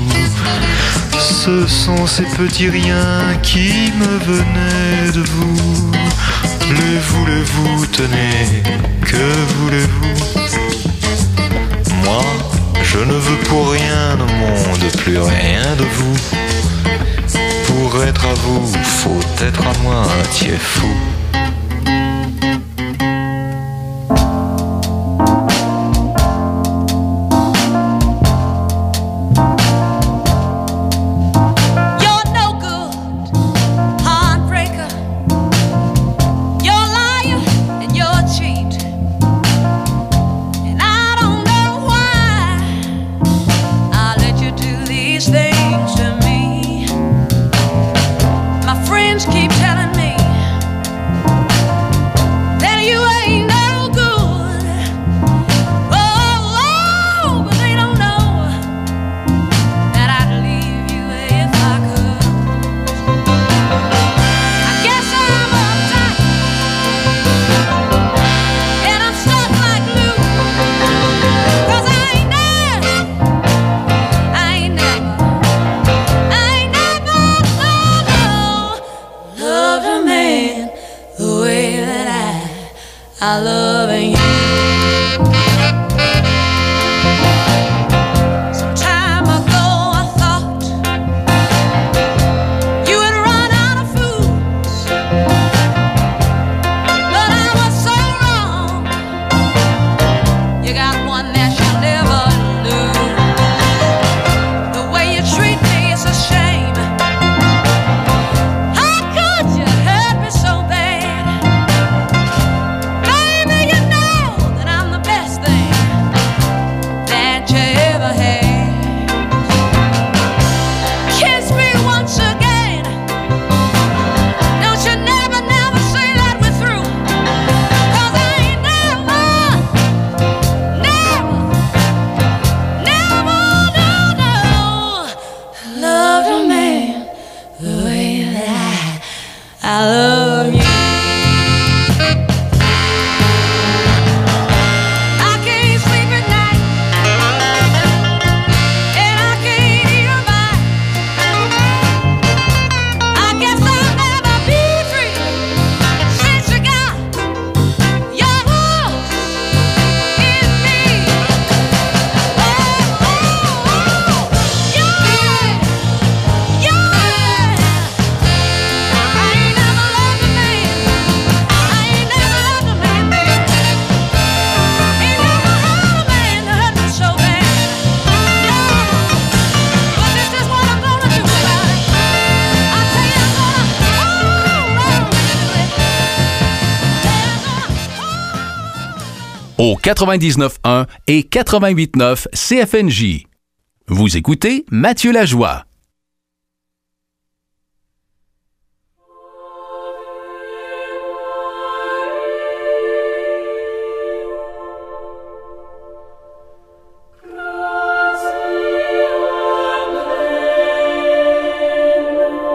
Ce sont ces petits riens qui me venaient de vous. Les voulez-vous, tenez, que voulez-vous? Moi, je ne veux pour rien au monde, plus rien de vous. Pour être à vous, faut être à moi un tiers fou. Keep telling me I love you. Some time ago I thought you had run out of fools, but I was so wrong. You got one that you'll never lose. The way you treat me is a shame. How could you hurt me so bad? Baby, you know that I'm the best thing that you ever had. Kiss me once again. Don't you never, never say that we're through. 'Cause I ain't never, never, never, no, no, loved a man the way that I, I love you. I can't sleep at night, and I can't eat a bite. I guess I'll never be free since you got your hooks in me. Oh, oh, oh, yeah, yeah. I ain't never loved a man. I ain't never loved a man, baby. Ain't never had a man that hurt me so bad. No, but this is what I'm gonna do about it. I tell you, I'm gonna hold on to it. Au quatre-vingt-dix-neuf un et quatre-vingt-huit neuf C F N J. Vous écoutez Mathieu Lajoie. Grazie,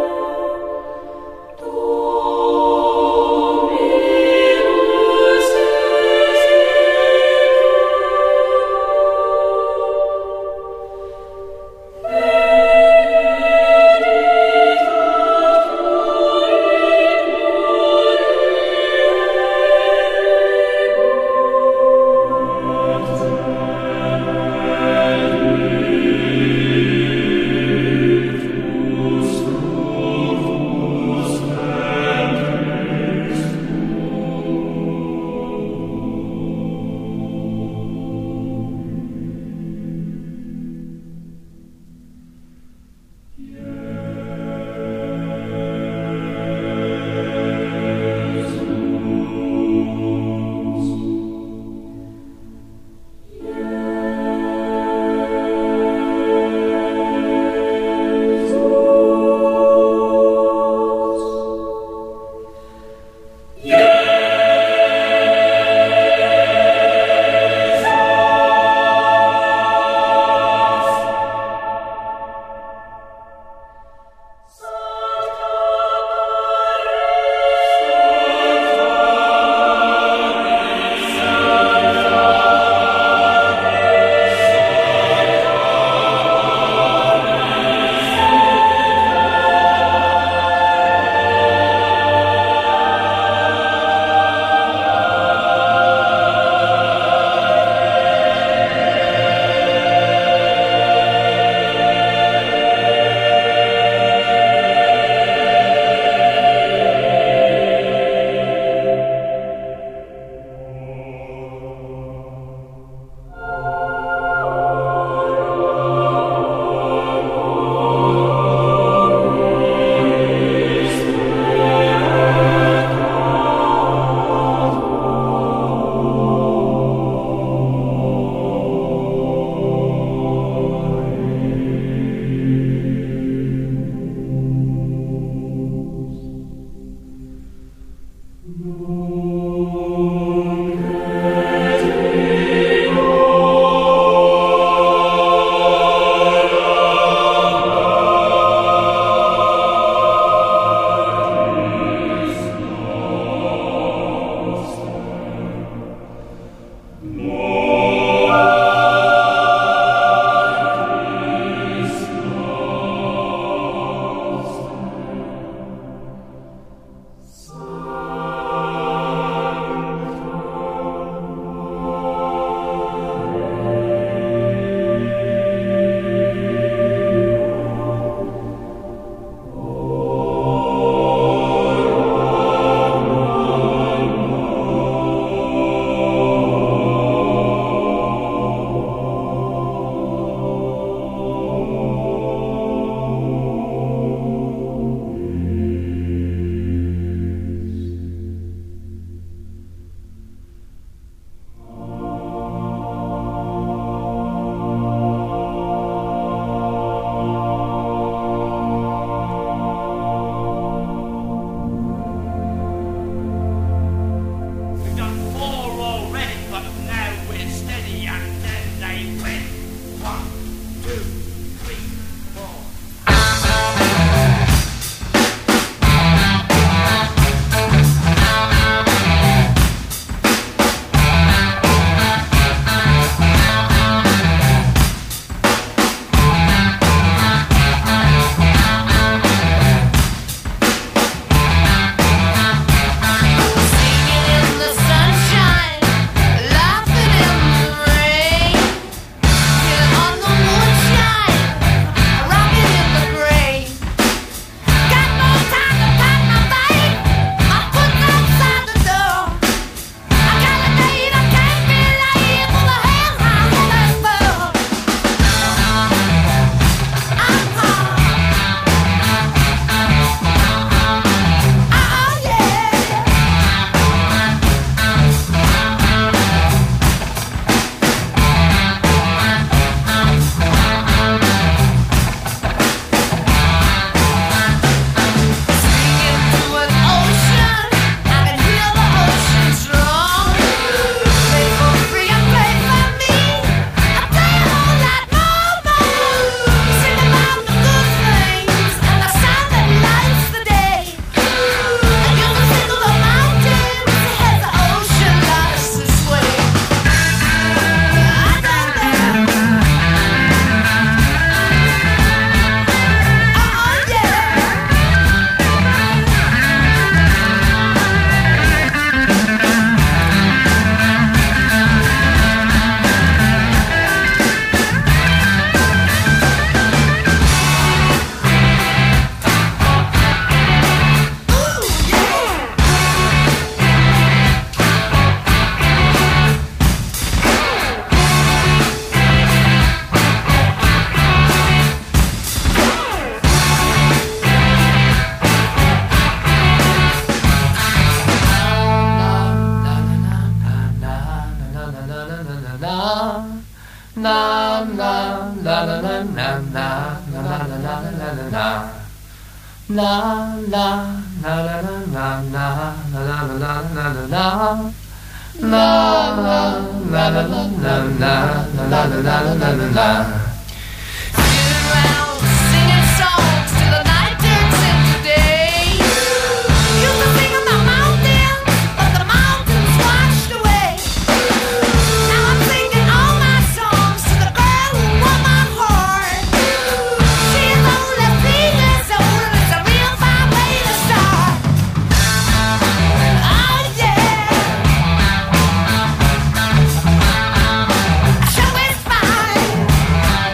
Show is fine.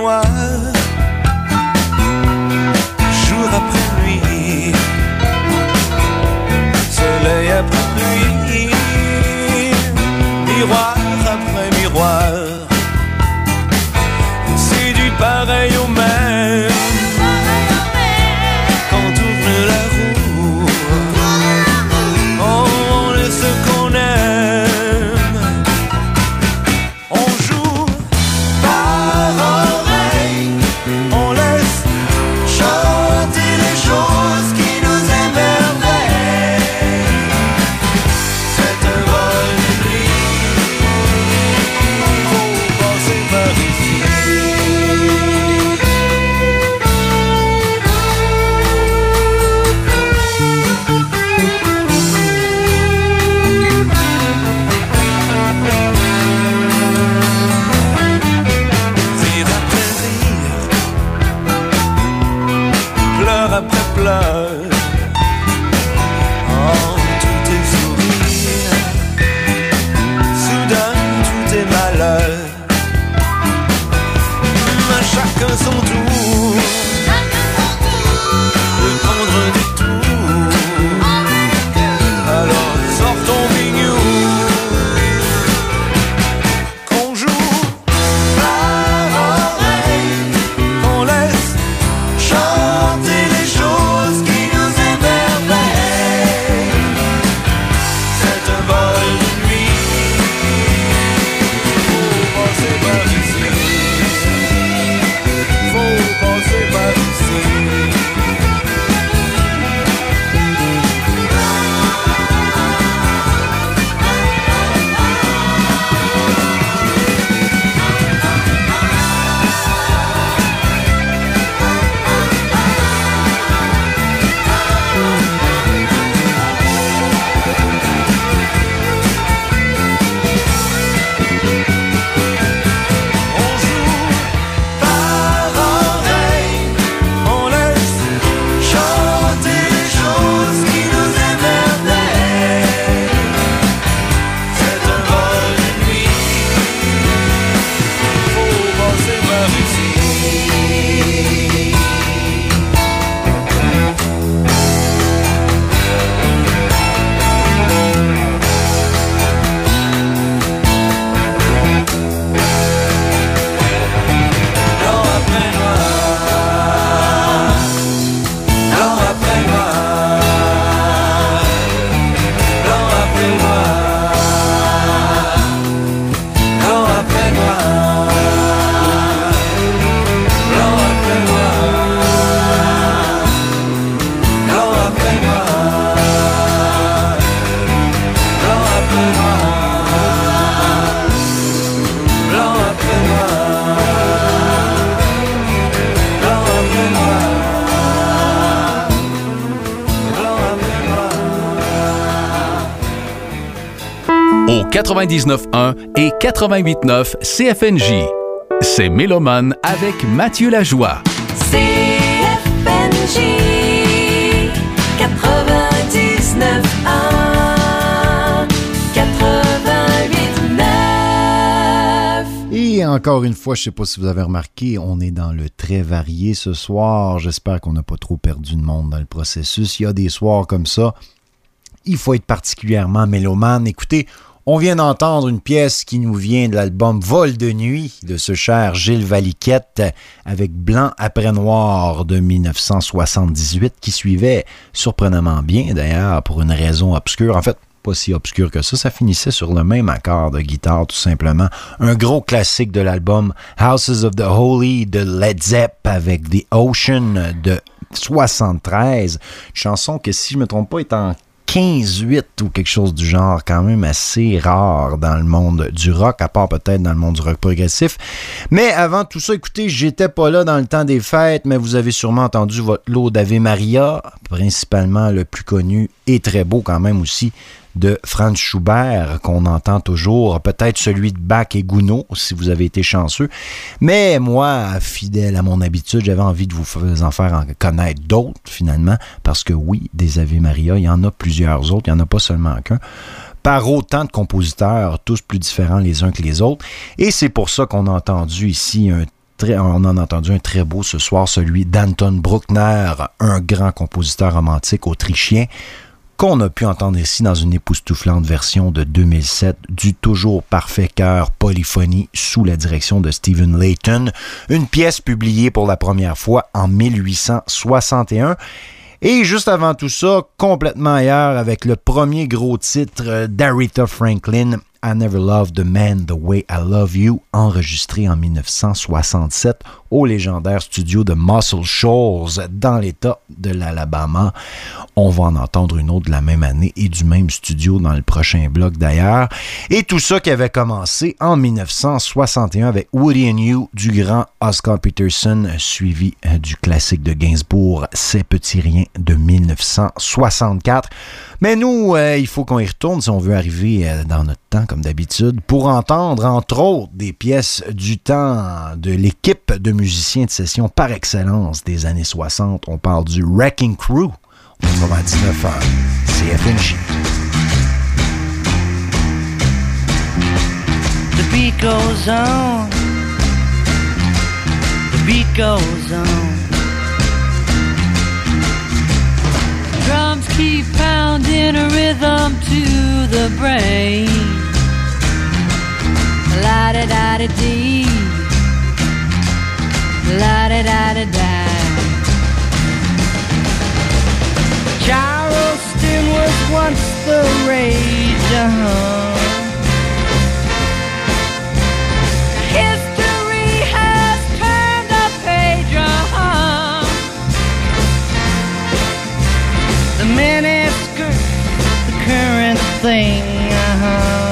noir, jour après nuit, soleil après pluie, miroir après miroir, c'est du pareil au même. Quand tourne la roue, on est ce qu'on aime. On joue par oreille, on laisse chanter les choses qui nous émerveillent. C'est un vol de nuit, faut passer par ici. Rire après rire, pleurs après pleurs, oh, tout est sourire, soudain tout est malheur, à chacun son tour, de prendre des tours, alors sortons bignou, qu'on joue par oreille, qu'on laisse chanter les choses qui nous émerveillent. C'est un vol de nuit, faut passer par ici, faut passer par ici. On joue par oreille, on laisse chanter les choses qui nous émerveillent. C'est un vol de nuit, faut passer par ici. Blanc après noir, blanc après noir, blanc après noir, blanc après noir, blanc après noir, blanc après noir, blanc après noir, blanc après Au quatre-vingt-dix-neuf un et quatre-vingt-huit neuf C F N J. C'est Mélomane avec Mathieu Lajoie. C F N J quatre-vingt-dix-neuf un quatre-vingt-huit neuf. Et encore une fois, je ne sais pas si vous avez remarqué, on est dans le très varié ce soir. J'espère qu'on n'a pas trop perdu de monde dans le processus. Il y a des soirs comme ça. Il faut être particulièrement mélomane. Écoutez, on vient d'entendre une pièce qui nous vient de l'album Vol de nuit de ce cher Gilles Valiquette avec Blanc après noir de dix-neuf cent soixante-dix-huit qui suivait surprenamment bien d'ailleurs pour une raison obscure. En fait, pas si obscur que ça, ça finissait sur le même accord de guitare tout simplement. Un gros classique de l'album Houses of the Holy de Led Zepp avec The Ocean de soixante-treize. Une chanson que si je me trompe pas est en quinze huit ou quelque chose du genre, quand même assez rare dans le monde du rock, à part peut-être dans le monde du rock progressif. Mais avant tout ça, écoutez, j'étais pas là dans le temps des fêtes, mais vous avez sûrement entendu votre lot d'Ave Maria, principalement le plus connu et très beau quand même aussi, de Franz Schubert, qu'on entend toujours, peut-être celui de Bach et Gounod, si vous avez été chanceux. Mais moi, fidèle à mon habitude, j'avais envie de vous en faire en connaître d'autres, finalement, parce que oui, des Ave Maria, il y en a plusieurs autres, il n'y en a pas seulement qu'un, par autant de compositeurs, tous plus différents les uns que les autres. Et c'est pour ça qu'on a entendu ici un très, on en a entendu un très beau ce soir, celui d'Anton Bruckner, un grand compositeur romantique autrichien, qu'on a pu entendre ici dans une époustouflante version de deux mille sept du toujours parfait chœur Polyphonie sous la direction de Stephen Layton, une pièce publiée pour la première fois en mille huit cent soixante et un. Et juste avant tout ça, complètement ailleurs, avec le premier gros titre d'Aretha Franklin, I Never Loved a Man the Way I Love You, enregistré en mille neuf cent soixante-sept au légendaire studio de Muscle Shoals dans l'État de l'Alabama. On va en entendre une autre de la même année et du même studio dans le prochain bloc d'ailleurs. Et tout ça qui avait commencé en mille neuf cent soixante et un avec Woody and You du grand Oscar Peterson, suivi du classique de Gainsbourg, Ces petits riens de mille neuf cent soixante-quatre. Mais nous, euh, il faut qu'on y retourne si on veut arriver euh, dans notre temps, comme d'habitude, pour entendre, entre autres, des pièces du temps de l'équipe de musiciens de session par excellence des années soixante. On parle du Wrecking Crew, quatre-vingt-dix-neuf heures, C F N J. The beat goes on. The beat goes on. Drums keep pounding a rhythm to the brain. La-da-da-da-dee, la-da-da-da-da. Charleston was once the rage, uh-huh. History has turned a page, uh-huh. The miniskirt, the current thing, uh-huh.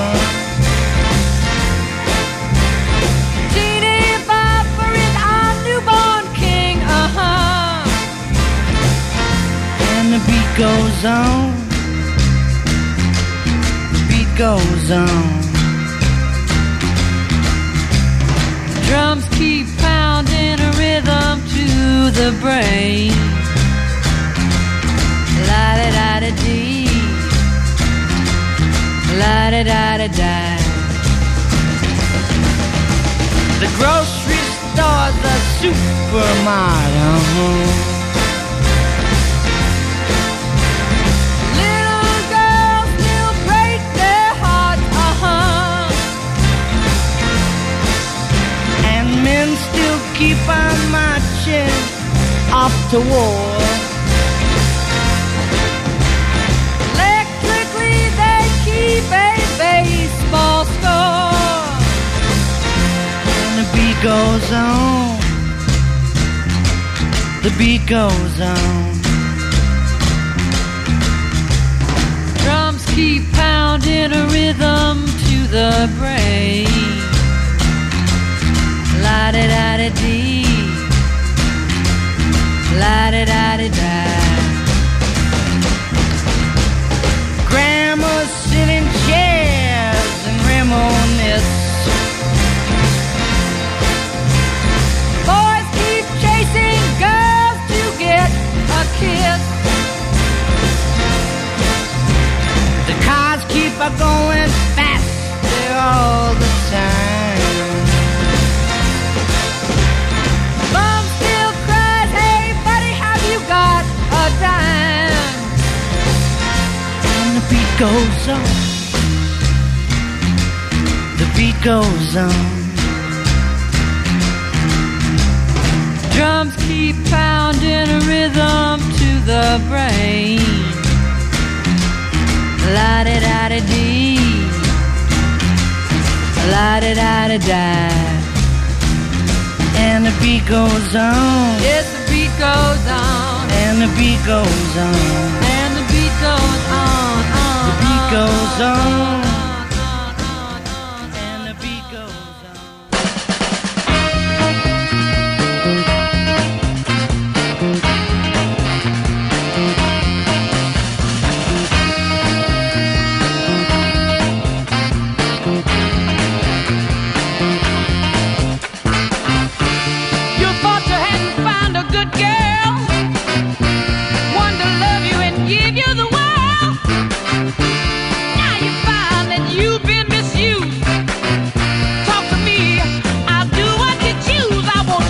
Teeny Bopper is our newborn king, uh-huh. And the beat goes on. The beat goes on. Drums keep pounding a rhythm to the brain. La-da-da-da-dee, la-da-da-da-da. The grocery store's a supermarket, uh-huh. Little girls still break their hearts, uh-huh. And men still keep on marching off to war. Electrically they keep a baseball score. And the beat goes on. The beat goes on. Drums keep pounding a rhythm to the brain. La-da-da-da-dee, la-da-da-da-da. Grandmas sit in chairs and reminisce. Boys keep chasing girls to get a kiss. The cars keep a going faster all the time. Mom still cries, hey buddy, have you got a dime? And the beat goes on. The beat goes on. Drums keep pounding a rhythm to the brain. La-da-da-da-dee, la-da-da-da-da. And the beat goes on. Yes, the beat goes on. And the beat goes on. And the beat goes on, on, The beat goes on. And the beat goes You thought you hadn't found a good girl, one to love you and give you the world. Now you find that you've been misused. Talk to me, I'll do what you choose. I won't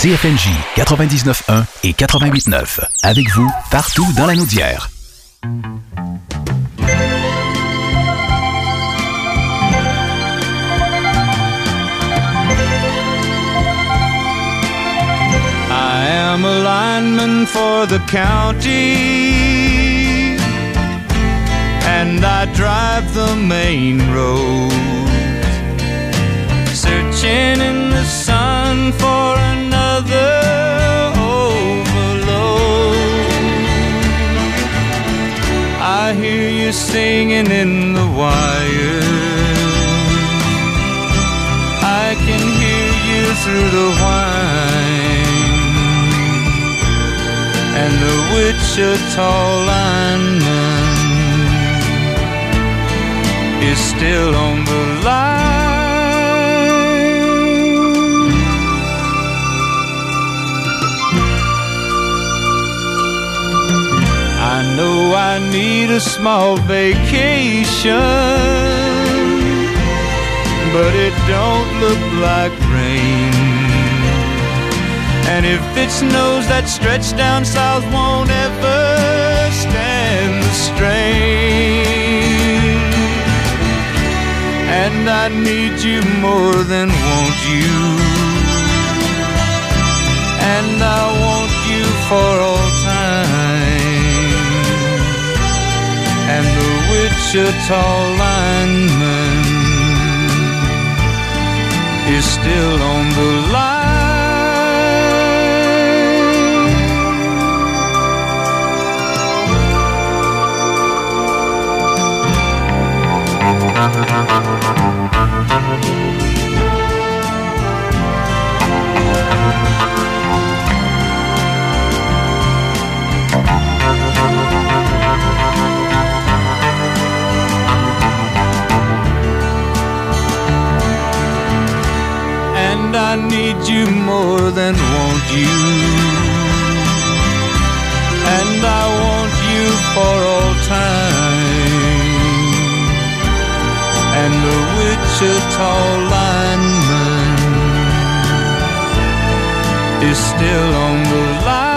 C F N J quatre-vingt-dix-neuf un et quatre-vingt-huit neuf. Avec vous, partout dans la Naudière. I am a lineman for the county, and I drive the main road, searching in the sun for another overload. I hear you singing in the wire, I can hear you through the whine, and the Wichita lineman is still on the line. I know I need a small vacation, but it don't look like rain. And if it snows, that stretch down south won't ever stand the strain. And I need you more than want you, and I want you for all time. And the Wichita lineman is still on the line. And I need you more than want you, and I want you for all time. And the Wichita lineman is still on the line.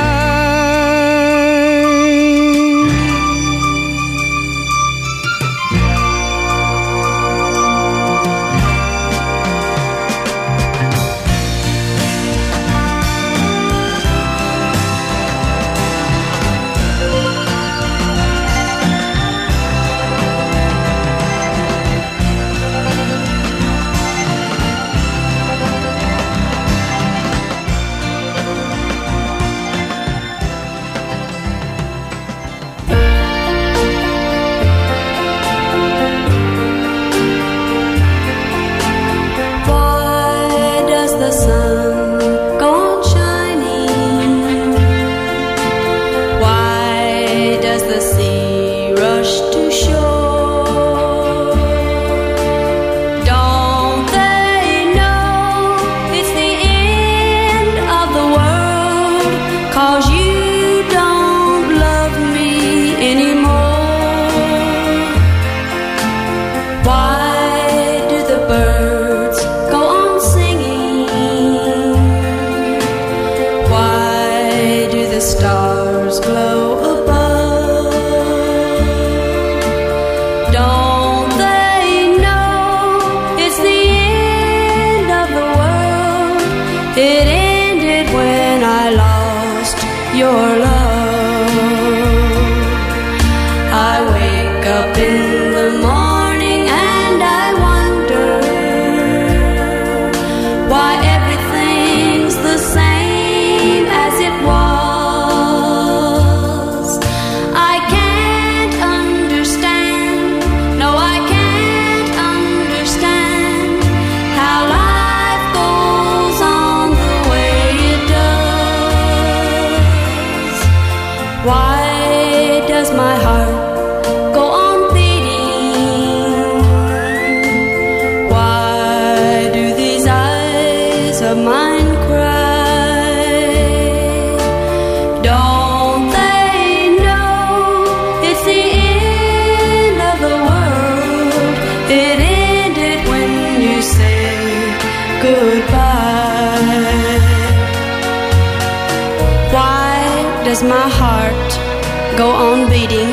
does my heart go on beating?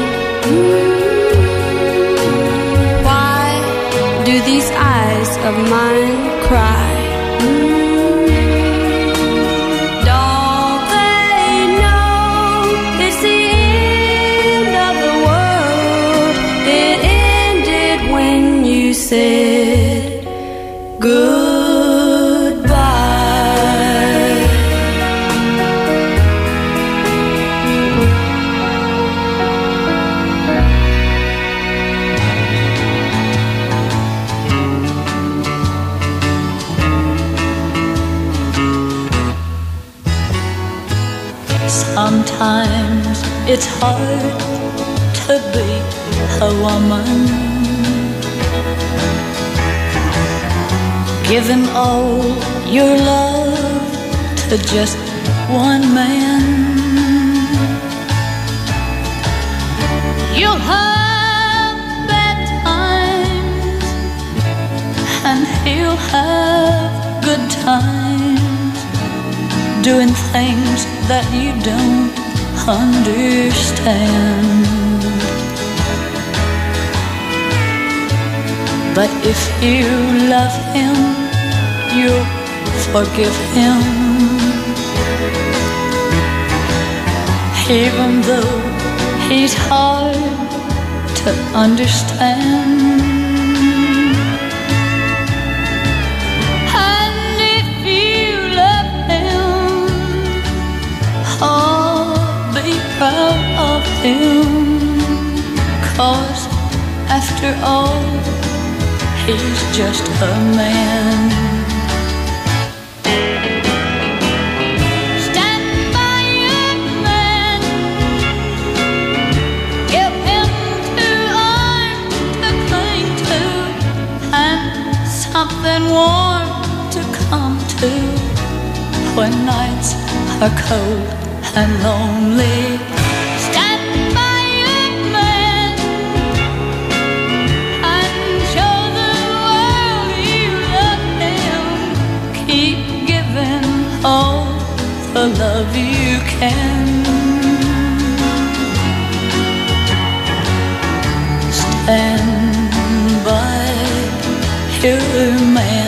Why do these eyes of mine cry? Don't they know it's the end of the world? It ended when you said goodbye. Sometimes it's hard to be a woman, giving all your love to just one man. You'll have bad times and he'll have good times, doing things that you don't understand. But if you love him, you'll forgive him, even though he's hard to understand. Proud of him, 'cause after all, he's just a man. Stand by your man, give him two arms to cling to, and something warm to come to when nights are cold and lonely. Stand by your man and show the world you love him. Keep giving all the love you can. Stand by your man.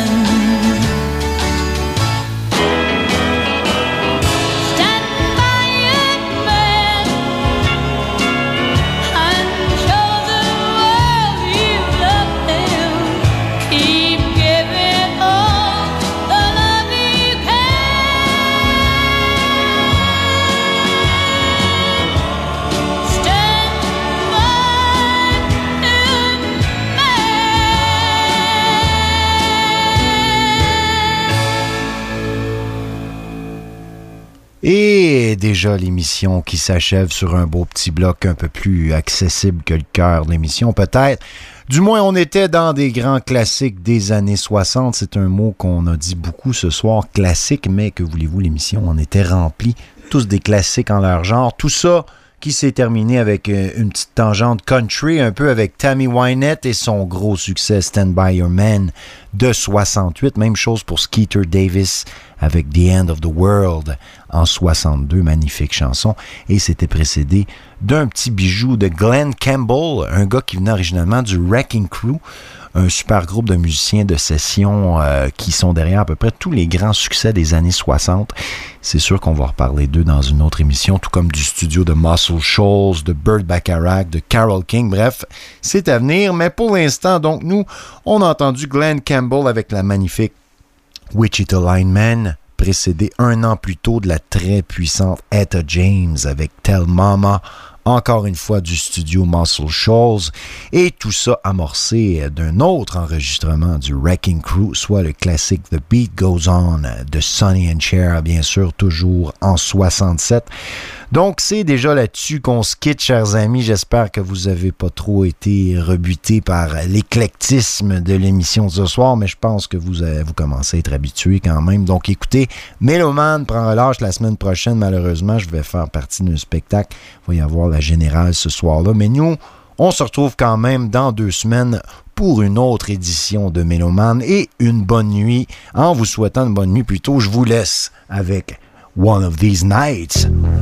Et déjà l'émission qui s'achève sur un beau petit bloc un peu plus accessible que le cœur de l'émission, peut-être. Du moins, on était dans des grands classiques des années soixante. C'est un mot qu'on a dit beaucoup ce soir, classique, mais que voulez-vous, l'émission en était remplie. Tous des classiques en leur genre. Tout ça qui s'est terminé avec une petite tangente country, un peu avec Tammy Wynette et son gros succès Stand By Your Man de soixante-huit. Même chose pour Skeeter Davis avec The End of the World en soixante-deux. Magnifique chanson. Et c'était précédé d'un petit bijou de Glenn Campbell, un gars qui venait originalement du Wrecking Crew, un super groupe de musiciens de session euh, qui sont derrière à peu près tous les grands succès des années soixante. C'est sûr qu'on va reparler d'eux dans une autre émission, tout comme du studio de Muscle Shoals, de Burt Bacharach, de Carole King. Bref, c'est à venir. Mais pour l'instant, donc, nous, on a entendu Glenn Campbell avec la magnifique Wichita Lineman, précédé un an plus tôt de la très puissante Etta James avec Tell Mama, encore une fois du studio Muscle Shoals, et tout ça amorcé d'un autre enregistrement du Wrecking Crew, soit le classique The Beat Goes On de Sonny and Cher, bien sûr, toujours en soixante-sept. Donc, c'est déjà là-dessus qu'on se quitte, chers amis. J'espère que vous n'avez pas trop été rebutés par l'éclectisme de l'émission de ce soir, mais je pense que vous, avez, vous commencez à être habitués quand même. Donc, écoutez, Méloman prend relâche la semaine prochaine. Malheureusement, je vais faire partie d'un spectacle. Il va y avoir la générale ce soir-là. Mais nous, on se retrouve quand même dans deux semaines pour une autre édition de Méloman et une bonne nuit. En vous souhaitant une bonne nuit, plutôt, je vous laisse avec One of These Nights.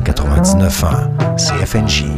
quatre-vingt-dix-neuf point un C F N J.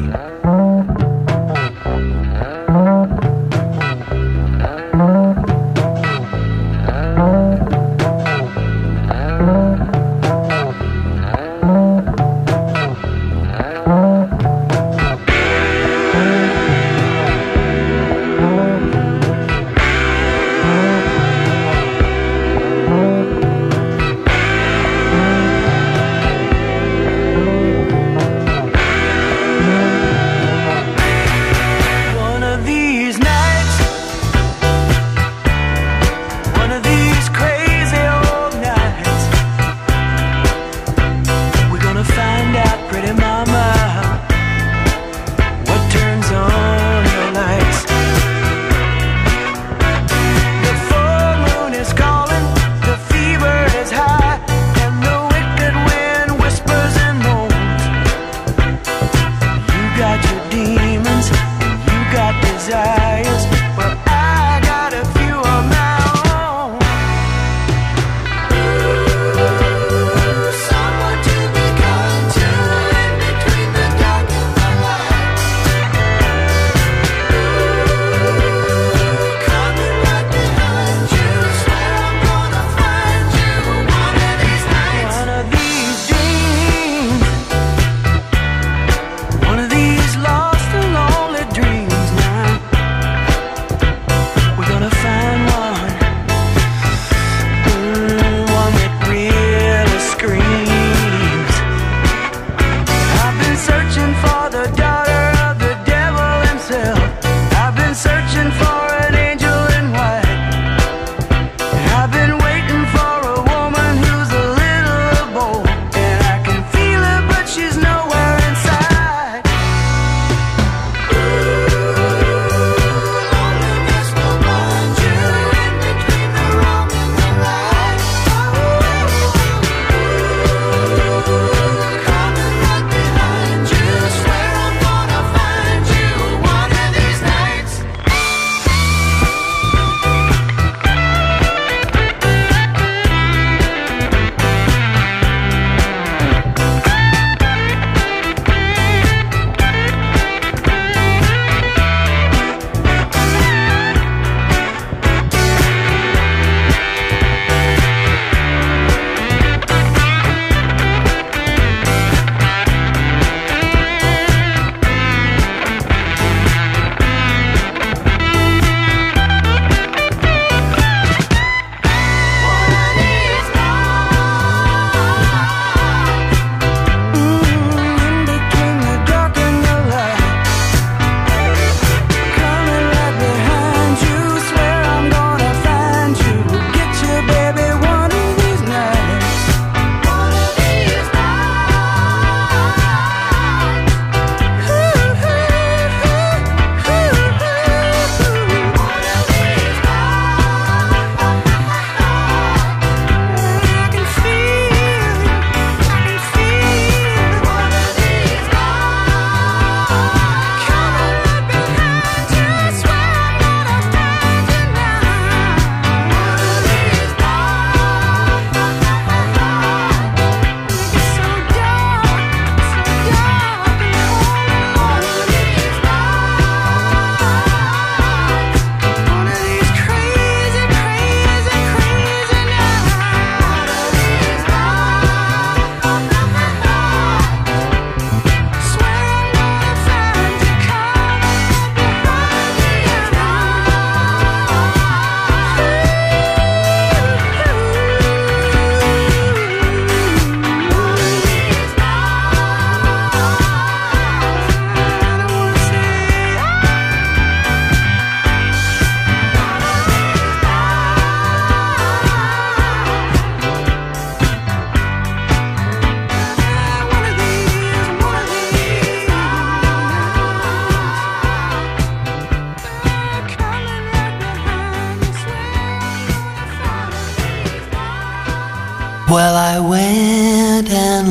Well, I went and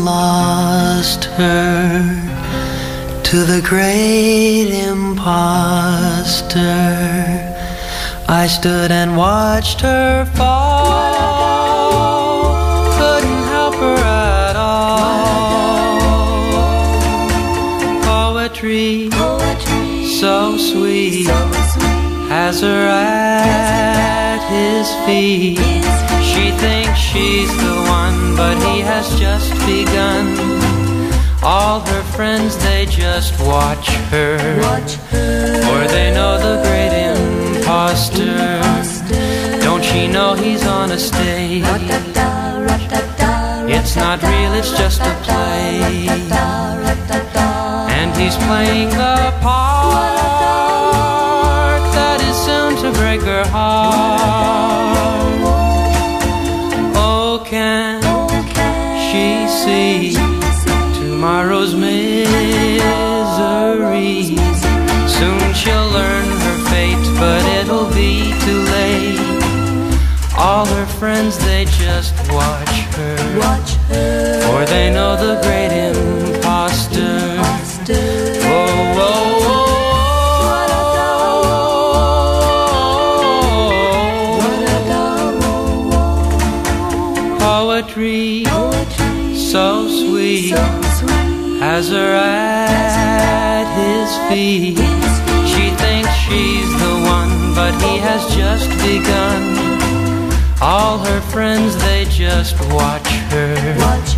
lost her to the great imposter. I stood and watched her fall, couldn't help her at all. so sweet, has her at his feet. She thinks she's the one, but he has just begun. All her friends, they just watch her, for they know the great imposter. Don't she know he's on a stage? It's not real, it's just a play. And he's playing the part that is soon to break her heart. Oh, can she see tomorrow's misery? Soon she'll learn her fate, but it'll be too late. All her friends, they just watch her, for they know the great imposter. Whoa, whoa, whoa. Poetry, so sweet, has her at his feet. She thinks she's the one, but he has just begun. All her friends, they just watch her,